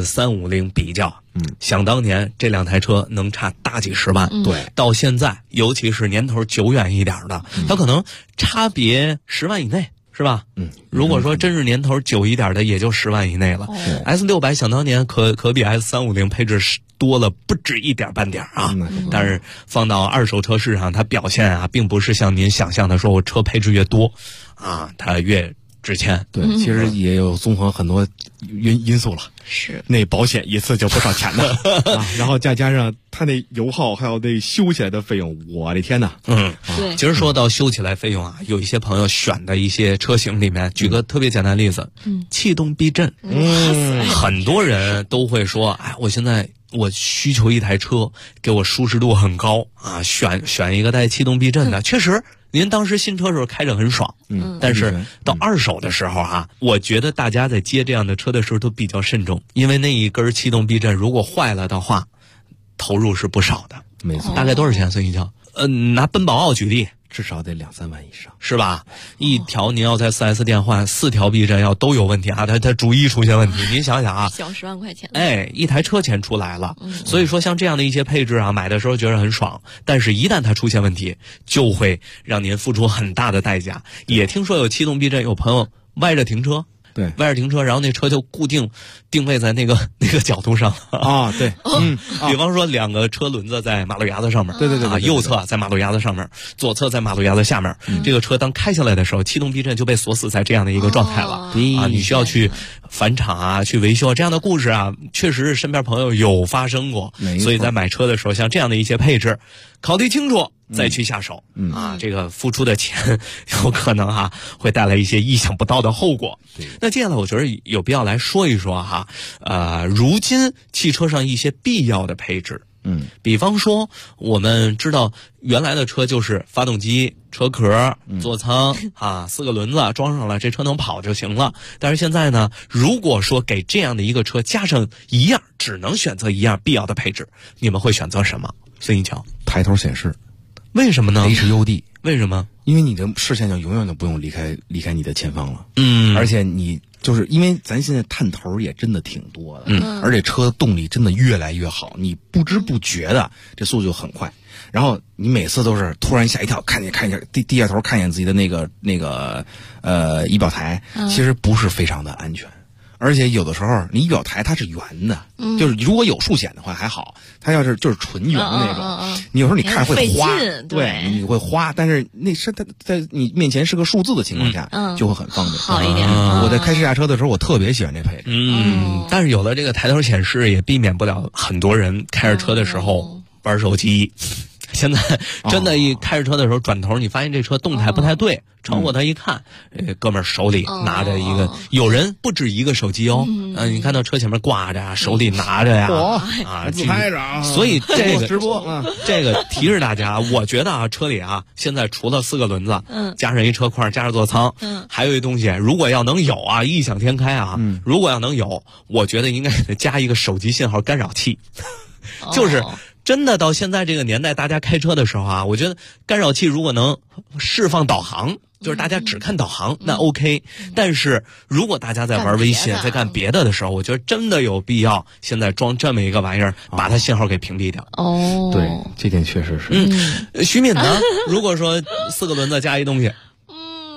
S350比较，想当年这两台车能差大几十万， 对， 到现在尤其是年头久远一点的，它可能差别10万以内。是吧？如果说真是年头久一点的，也就10万以内了。S600想当年可比 S350配置多了不止一点半点啊。但是放到二手车市场，它表现啊，并不是像您想象的说我车配置越多啊，它越值钱。 对，其实也有综合很多因素了。 是， 那保险一次就不少钱呢然后再加上它那油耗还有那修起来的费用，我的天哪！ 对。 其实说到修起来费用啊，有一些朋友选的一些车型里面，举个特别简单的例子，气动避震，很多人都会说，哎，我现在我需求一台车，给我舒适度很高啊，选一个带气动避震的，确实。您当时新车的时候开着很爽，但是到二手的时候啊，我觉得大家在接这样的车的时候都比较慎重，因为那一根气动避震如果坏了的话，投入是不少的。 没错， 大概多少钱？孙一桥？拿奔宝奥举例， 至少得2、3万以上， 是吧？一条您要在4S 店换4条避震要都有问题啊，它主一出现问题，您想想啊， 小10万块钱， 一台车钱出来了。所以说像这样的一些配置啊，买的时候觉得很爽，但是一旦它出现问题，就会让您付出很大的代价。也听说有气动避震，有朋友歪着停车。 对， 歪着停车，然后那车就定位在那个角度上啊，对， 比方说2个车轮子在马路牙子上面， 对， 右侧在马路牙子上面，左侧在马路牙子下面，这个车当开下来的时候，气动避震就被锁死在这样的一个状态了啊，你需要去返厂啊，去维修这样的故事啊，确实是身边朋友有发生过，所以在买车的时候，像这样的一些配置，考虑清楚再去下手啊，这个付出的钱有可能会带来一些意想不到的后果。那接下来我觉得有必要来说一说如今汽车上一些必要的配置。比方说我们知道原来的车就是发动机、车壳、座舱4个轮子装上了，这车能跑就行了。但是现在呢，如果说给这样的一个车加上一样，只能选择一样必要的配置，你们会选择什么？孙一桥， 抬头显示。 为什么呢 ？HUD。 为什么？ 因为你的视线就永远都不用离开你的前方了。而且你就是因为咱现在探头也真的挺多的，而且车动力真的越来越好，你不知不觉的这速度就很快。然后你每次都是突然吓一跳，看一下低下头看一眼自己的那个仪表台，其实不是非常的安全。而且有的时候你仪表台它是圆的，就是如果有数显的话还好，它要是就是纯圆的那种，你有时候你看会花，对，你会花，但是那是它在你面前是个数字的情况下，就会很方便， 好一点。 我在开试驾车的时候，我特别喜欢这配置。 但是有了这个抬头显示，也避免不了很多人开着车的时候玩手机。现在真的，一开着车的时候转头，你发现这车动态不太对，超过他一看，哥们儿手里拿着一个，有人不止一个手机哦，你看到车前面挂着，手里拿着呀， 自拍着啊。 所以这个直播这个提示大家，我觉得车里现在除了4个轮子，加上一车筐，加上座舱，还有一东西，如果要能有异想天开如果要能有，我觉得应该给它加一个手机信号干扰器，就是。真的到现在这个年代，大家开车的时候我觉得干扰器如果能释放导航，就是大家只看导航，那 OK。但是如果大家在玩微信，在干别的时候，我觉得真的有必要现在装这么一个玩意儿，把它信号给屏蔽掉。 对，这点确实是。 徐敏呢？如果说4个轮子加一东西。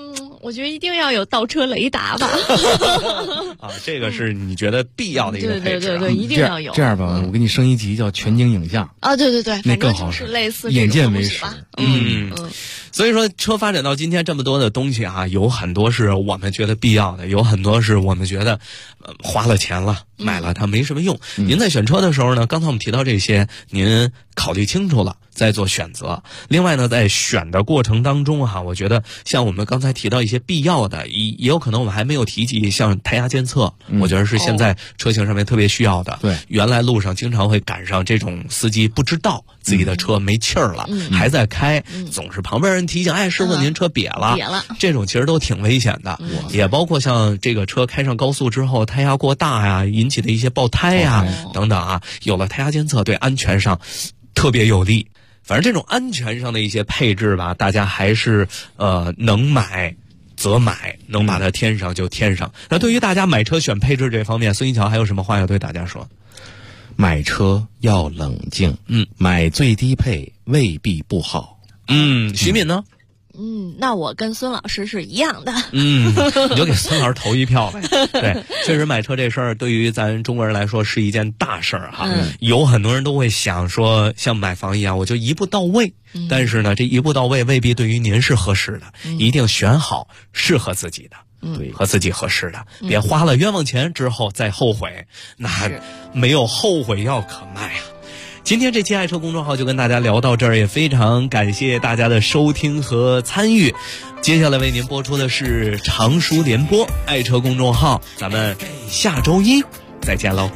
我觉得一定要有倒车雷达吧。 啊，这个是你觉得必要的一个配置、 对，一定要有。 这样吧，我给你升一级叫全景影像。 啊，对， 那更好， 是类似眼见为实。 所以说车发展到今天这么多的东西啊，有很多是我们觉得必要的，有很多是我们觉得花了钱了买了它没什么用。您在选车的时候呢，刚才我们提到这些，您考虑清楚了再做选择。另外呢，在选的过程当中哈，我觉得像我们刚才提到一些必要的，也有可能我们还没有提及，像胎压监测，我觉得是现在车型上面特别需要的。 对， 原来路上经常会赶上这种司机不知道自己的车没气儿了，还在开，总是旁边人提醒，哎，师傅您车瘪了，这种其实都挺危险的。也包括像这个车开上高速之后胎压过大呀，引起的一些爆胎呀等等啊，有了胎压监测对安全上特别有利。反正这种安全上的一些配置吧，大家还是能买则买，能把它添上就添上。那对于大家买车选配置这方面，孙一桥还有什么话要对大家说？ 买车要冷静，买最低配未必不好。 徐敏呢？ 那我跟孙老师是一样的。 你就给孙老师投一票呗。对，确实买车这事儿对于咱中国人来说是一件大事儿哈。有很多人都会想说，像买房一样，我就一步到位。但是呢，这一步到位未必对于您是合适的，一定选好适合自己的。对，和自己合适的，别花了冤枉钱之后再后悔，那没有后悔药可卖啊。今天这期爱车公众号就跟大家聊到这儿，也非常感谢大家的收听和参与。接下来为您播出的是常熟联播爱车公众号，咱们下周一再见喽。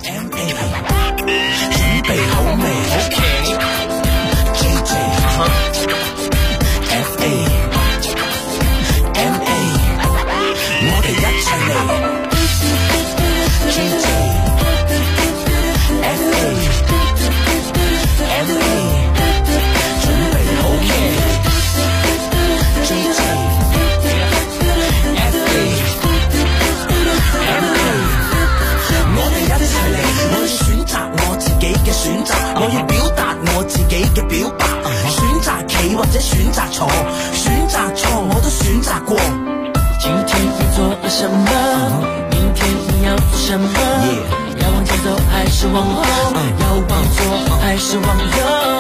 我要表達我自己嘅表白，選擇企或者選擇坐，選擇錯我都選擇過。今天你做了什麼？明天你要做什麼？要往前走還是往後？要往左還是往右？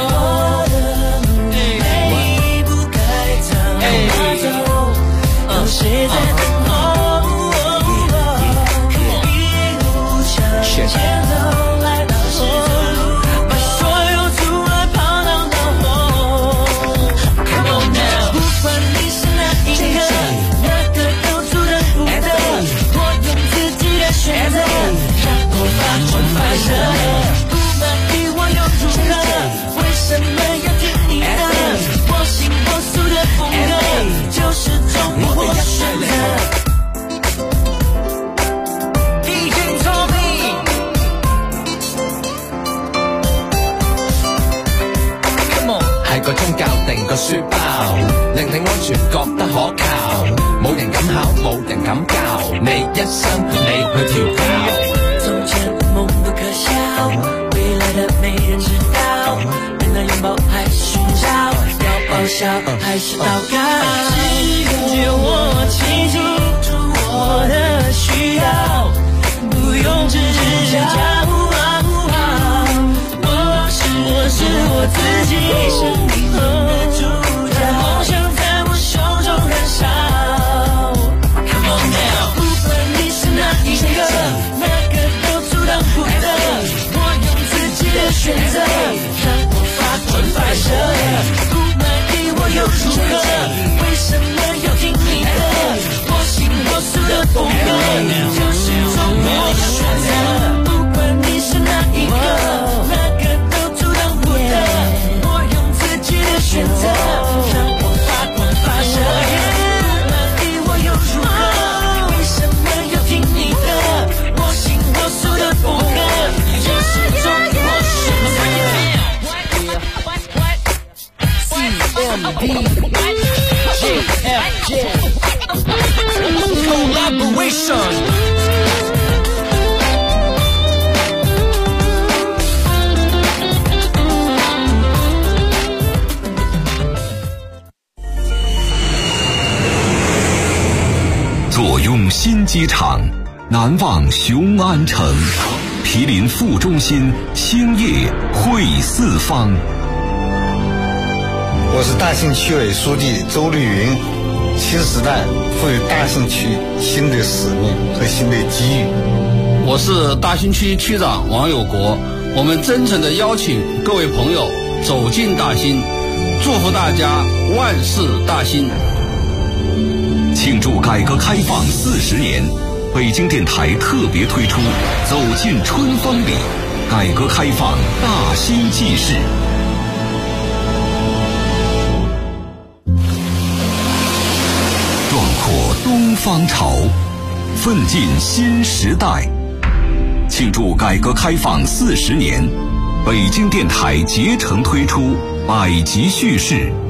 你不該怎麼走？有誰在等候？一路向前走，來到十字路。选择让我发光发热，不满意我又如何？为什么要听你的？我行我素的风格，就是忠于我选择。DJ Tommy， Come on， 係個宗教定個書包，令你安全覺得可靠，冇人敢考，冇人敢教，你一生你去調教。從前的夢都可笑，未來的沒人知道，人的擁抱還是尋找，要報銷還是禱告，只有我清楚我的需要，不用只教。我是我自己，生命的主角，夢想在我手中燃燒。Come on now， 不管你是哪一個，哪個都阻擋不得。我用自己的選擇，讓我發光發熱。不滿意我又如何？為什麼要聽你的？我行我素的風格，就是忠於我的選擇。不管你是哪一個，哪個都阻擋不得。我用自己的選擇，讓我發光發熱。不滿意我又如何？為什麼要聽你的？我行我素的風格，就是忠於我選擇。Collaboration。 机场，南望雄安城，毗邻副中心，兴业汇四方。 我是大兴区委书记周绿云。新时代赋予大兴区新的使命和新的机遇。 我是大兴区区长王有国。我们真诚地邀请各位朋友走进大兴，祝福大家万事大兴。 庆祝改革开放40年，北京电台特别推出《走进春风里》，改革开放大兴纪事。壮阔东方潮，奋进新时代。庆祝改革开放40年，北京电台竭诚推出百集叙事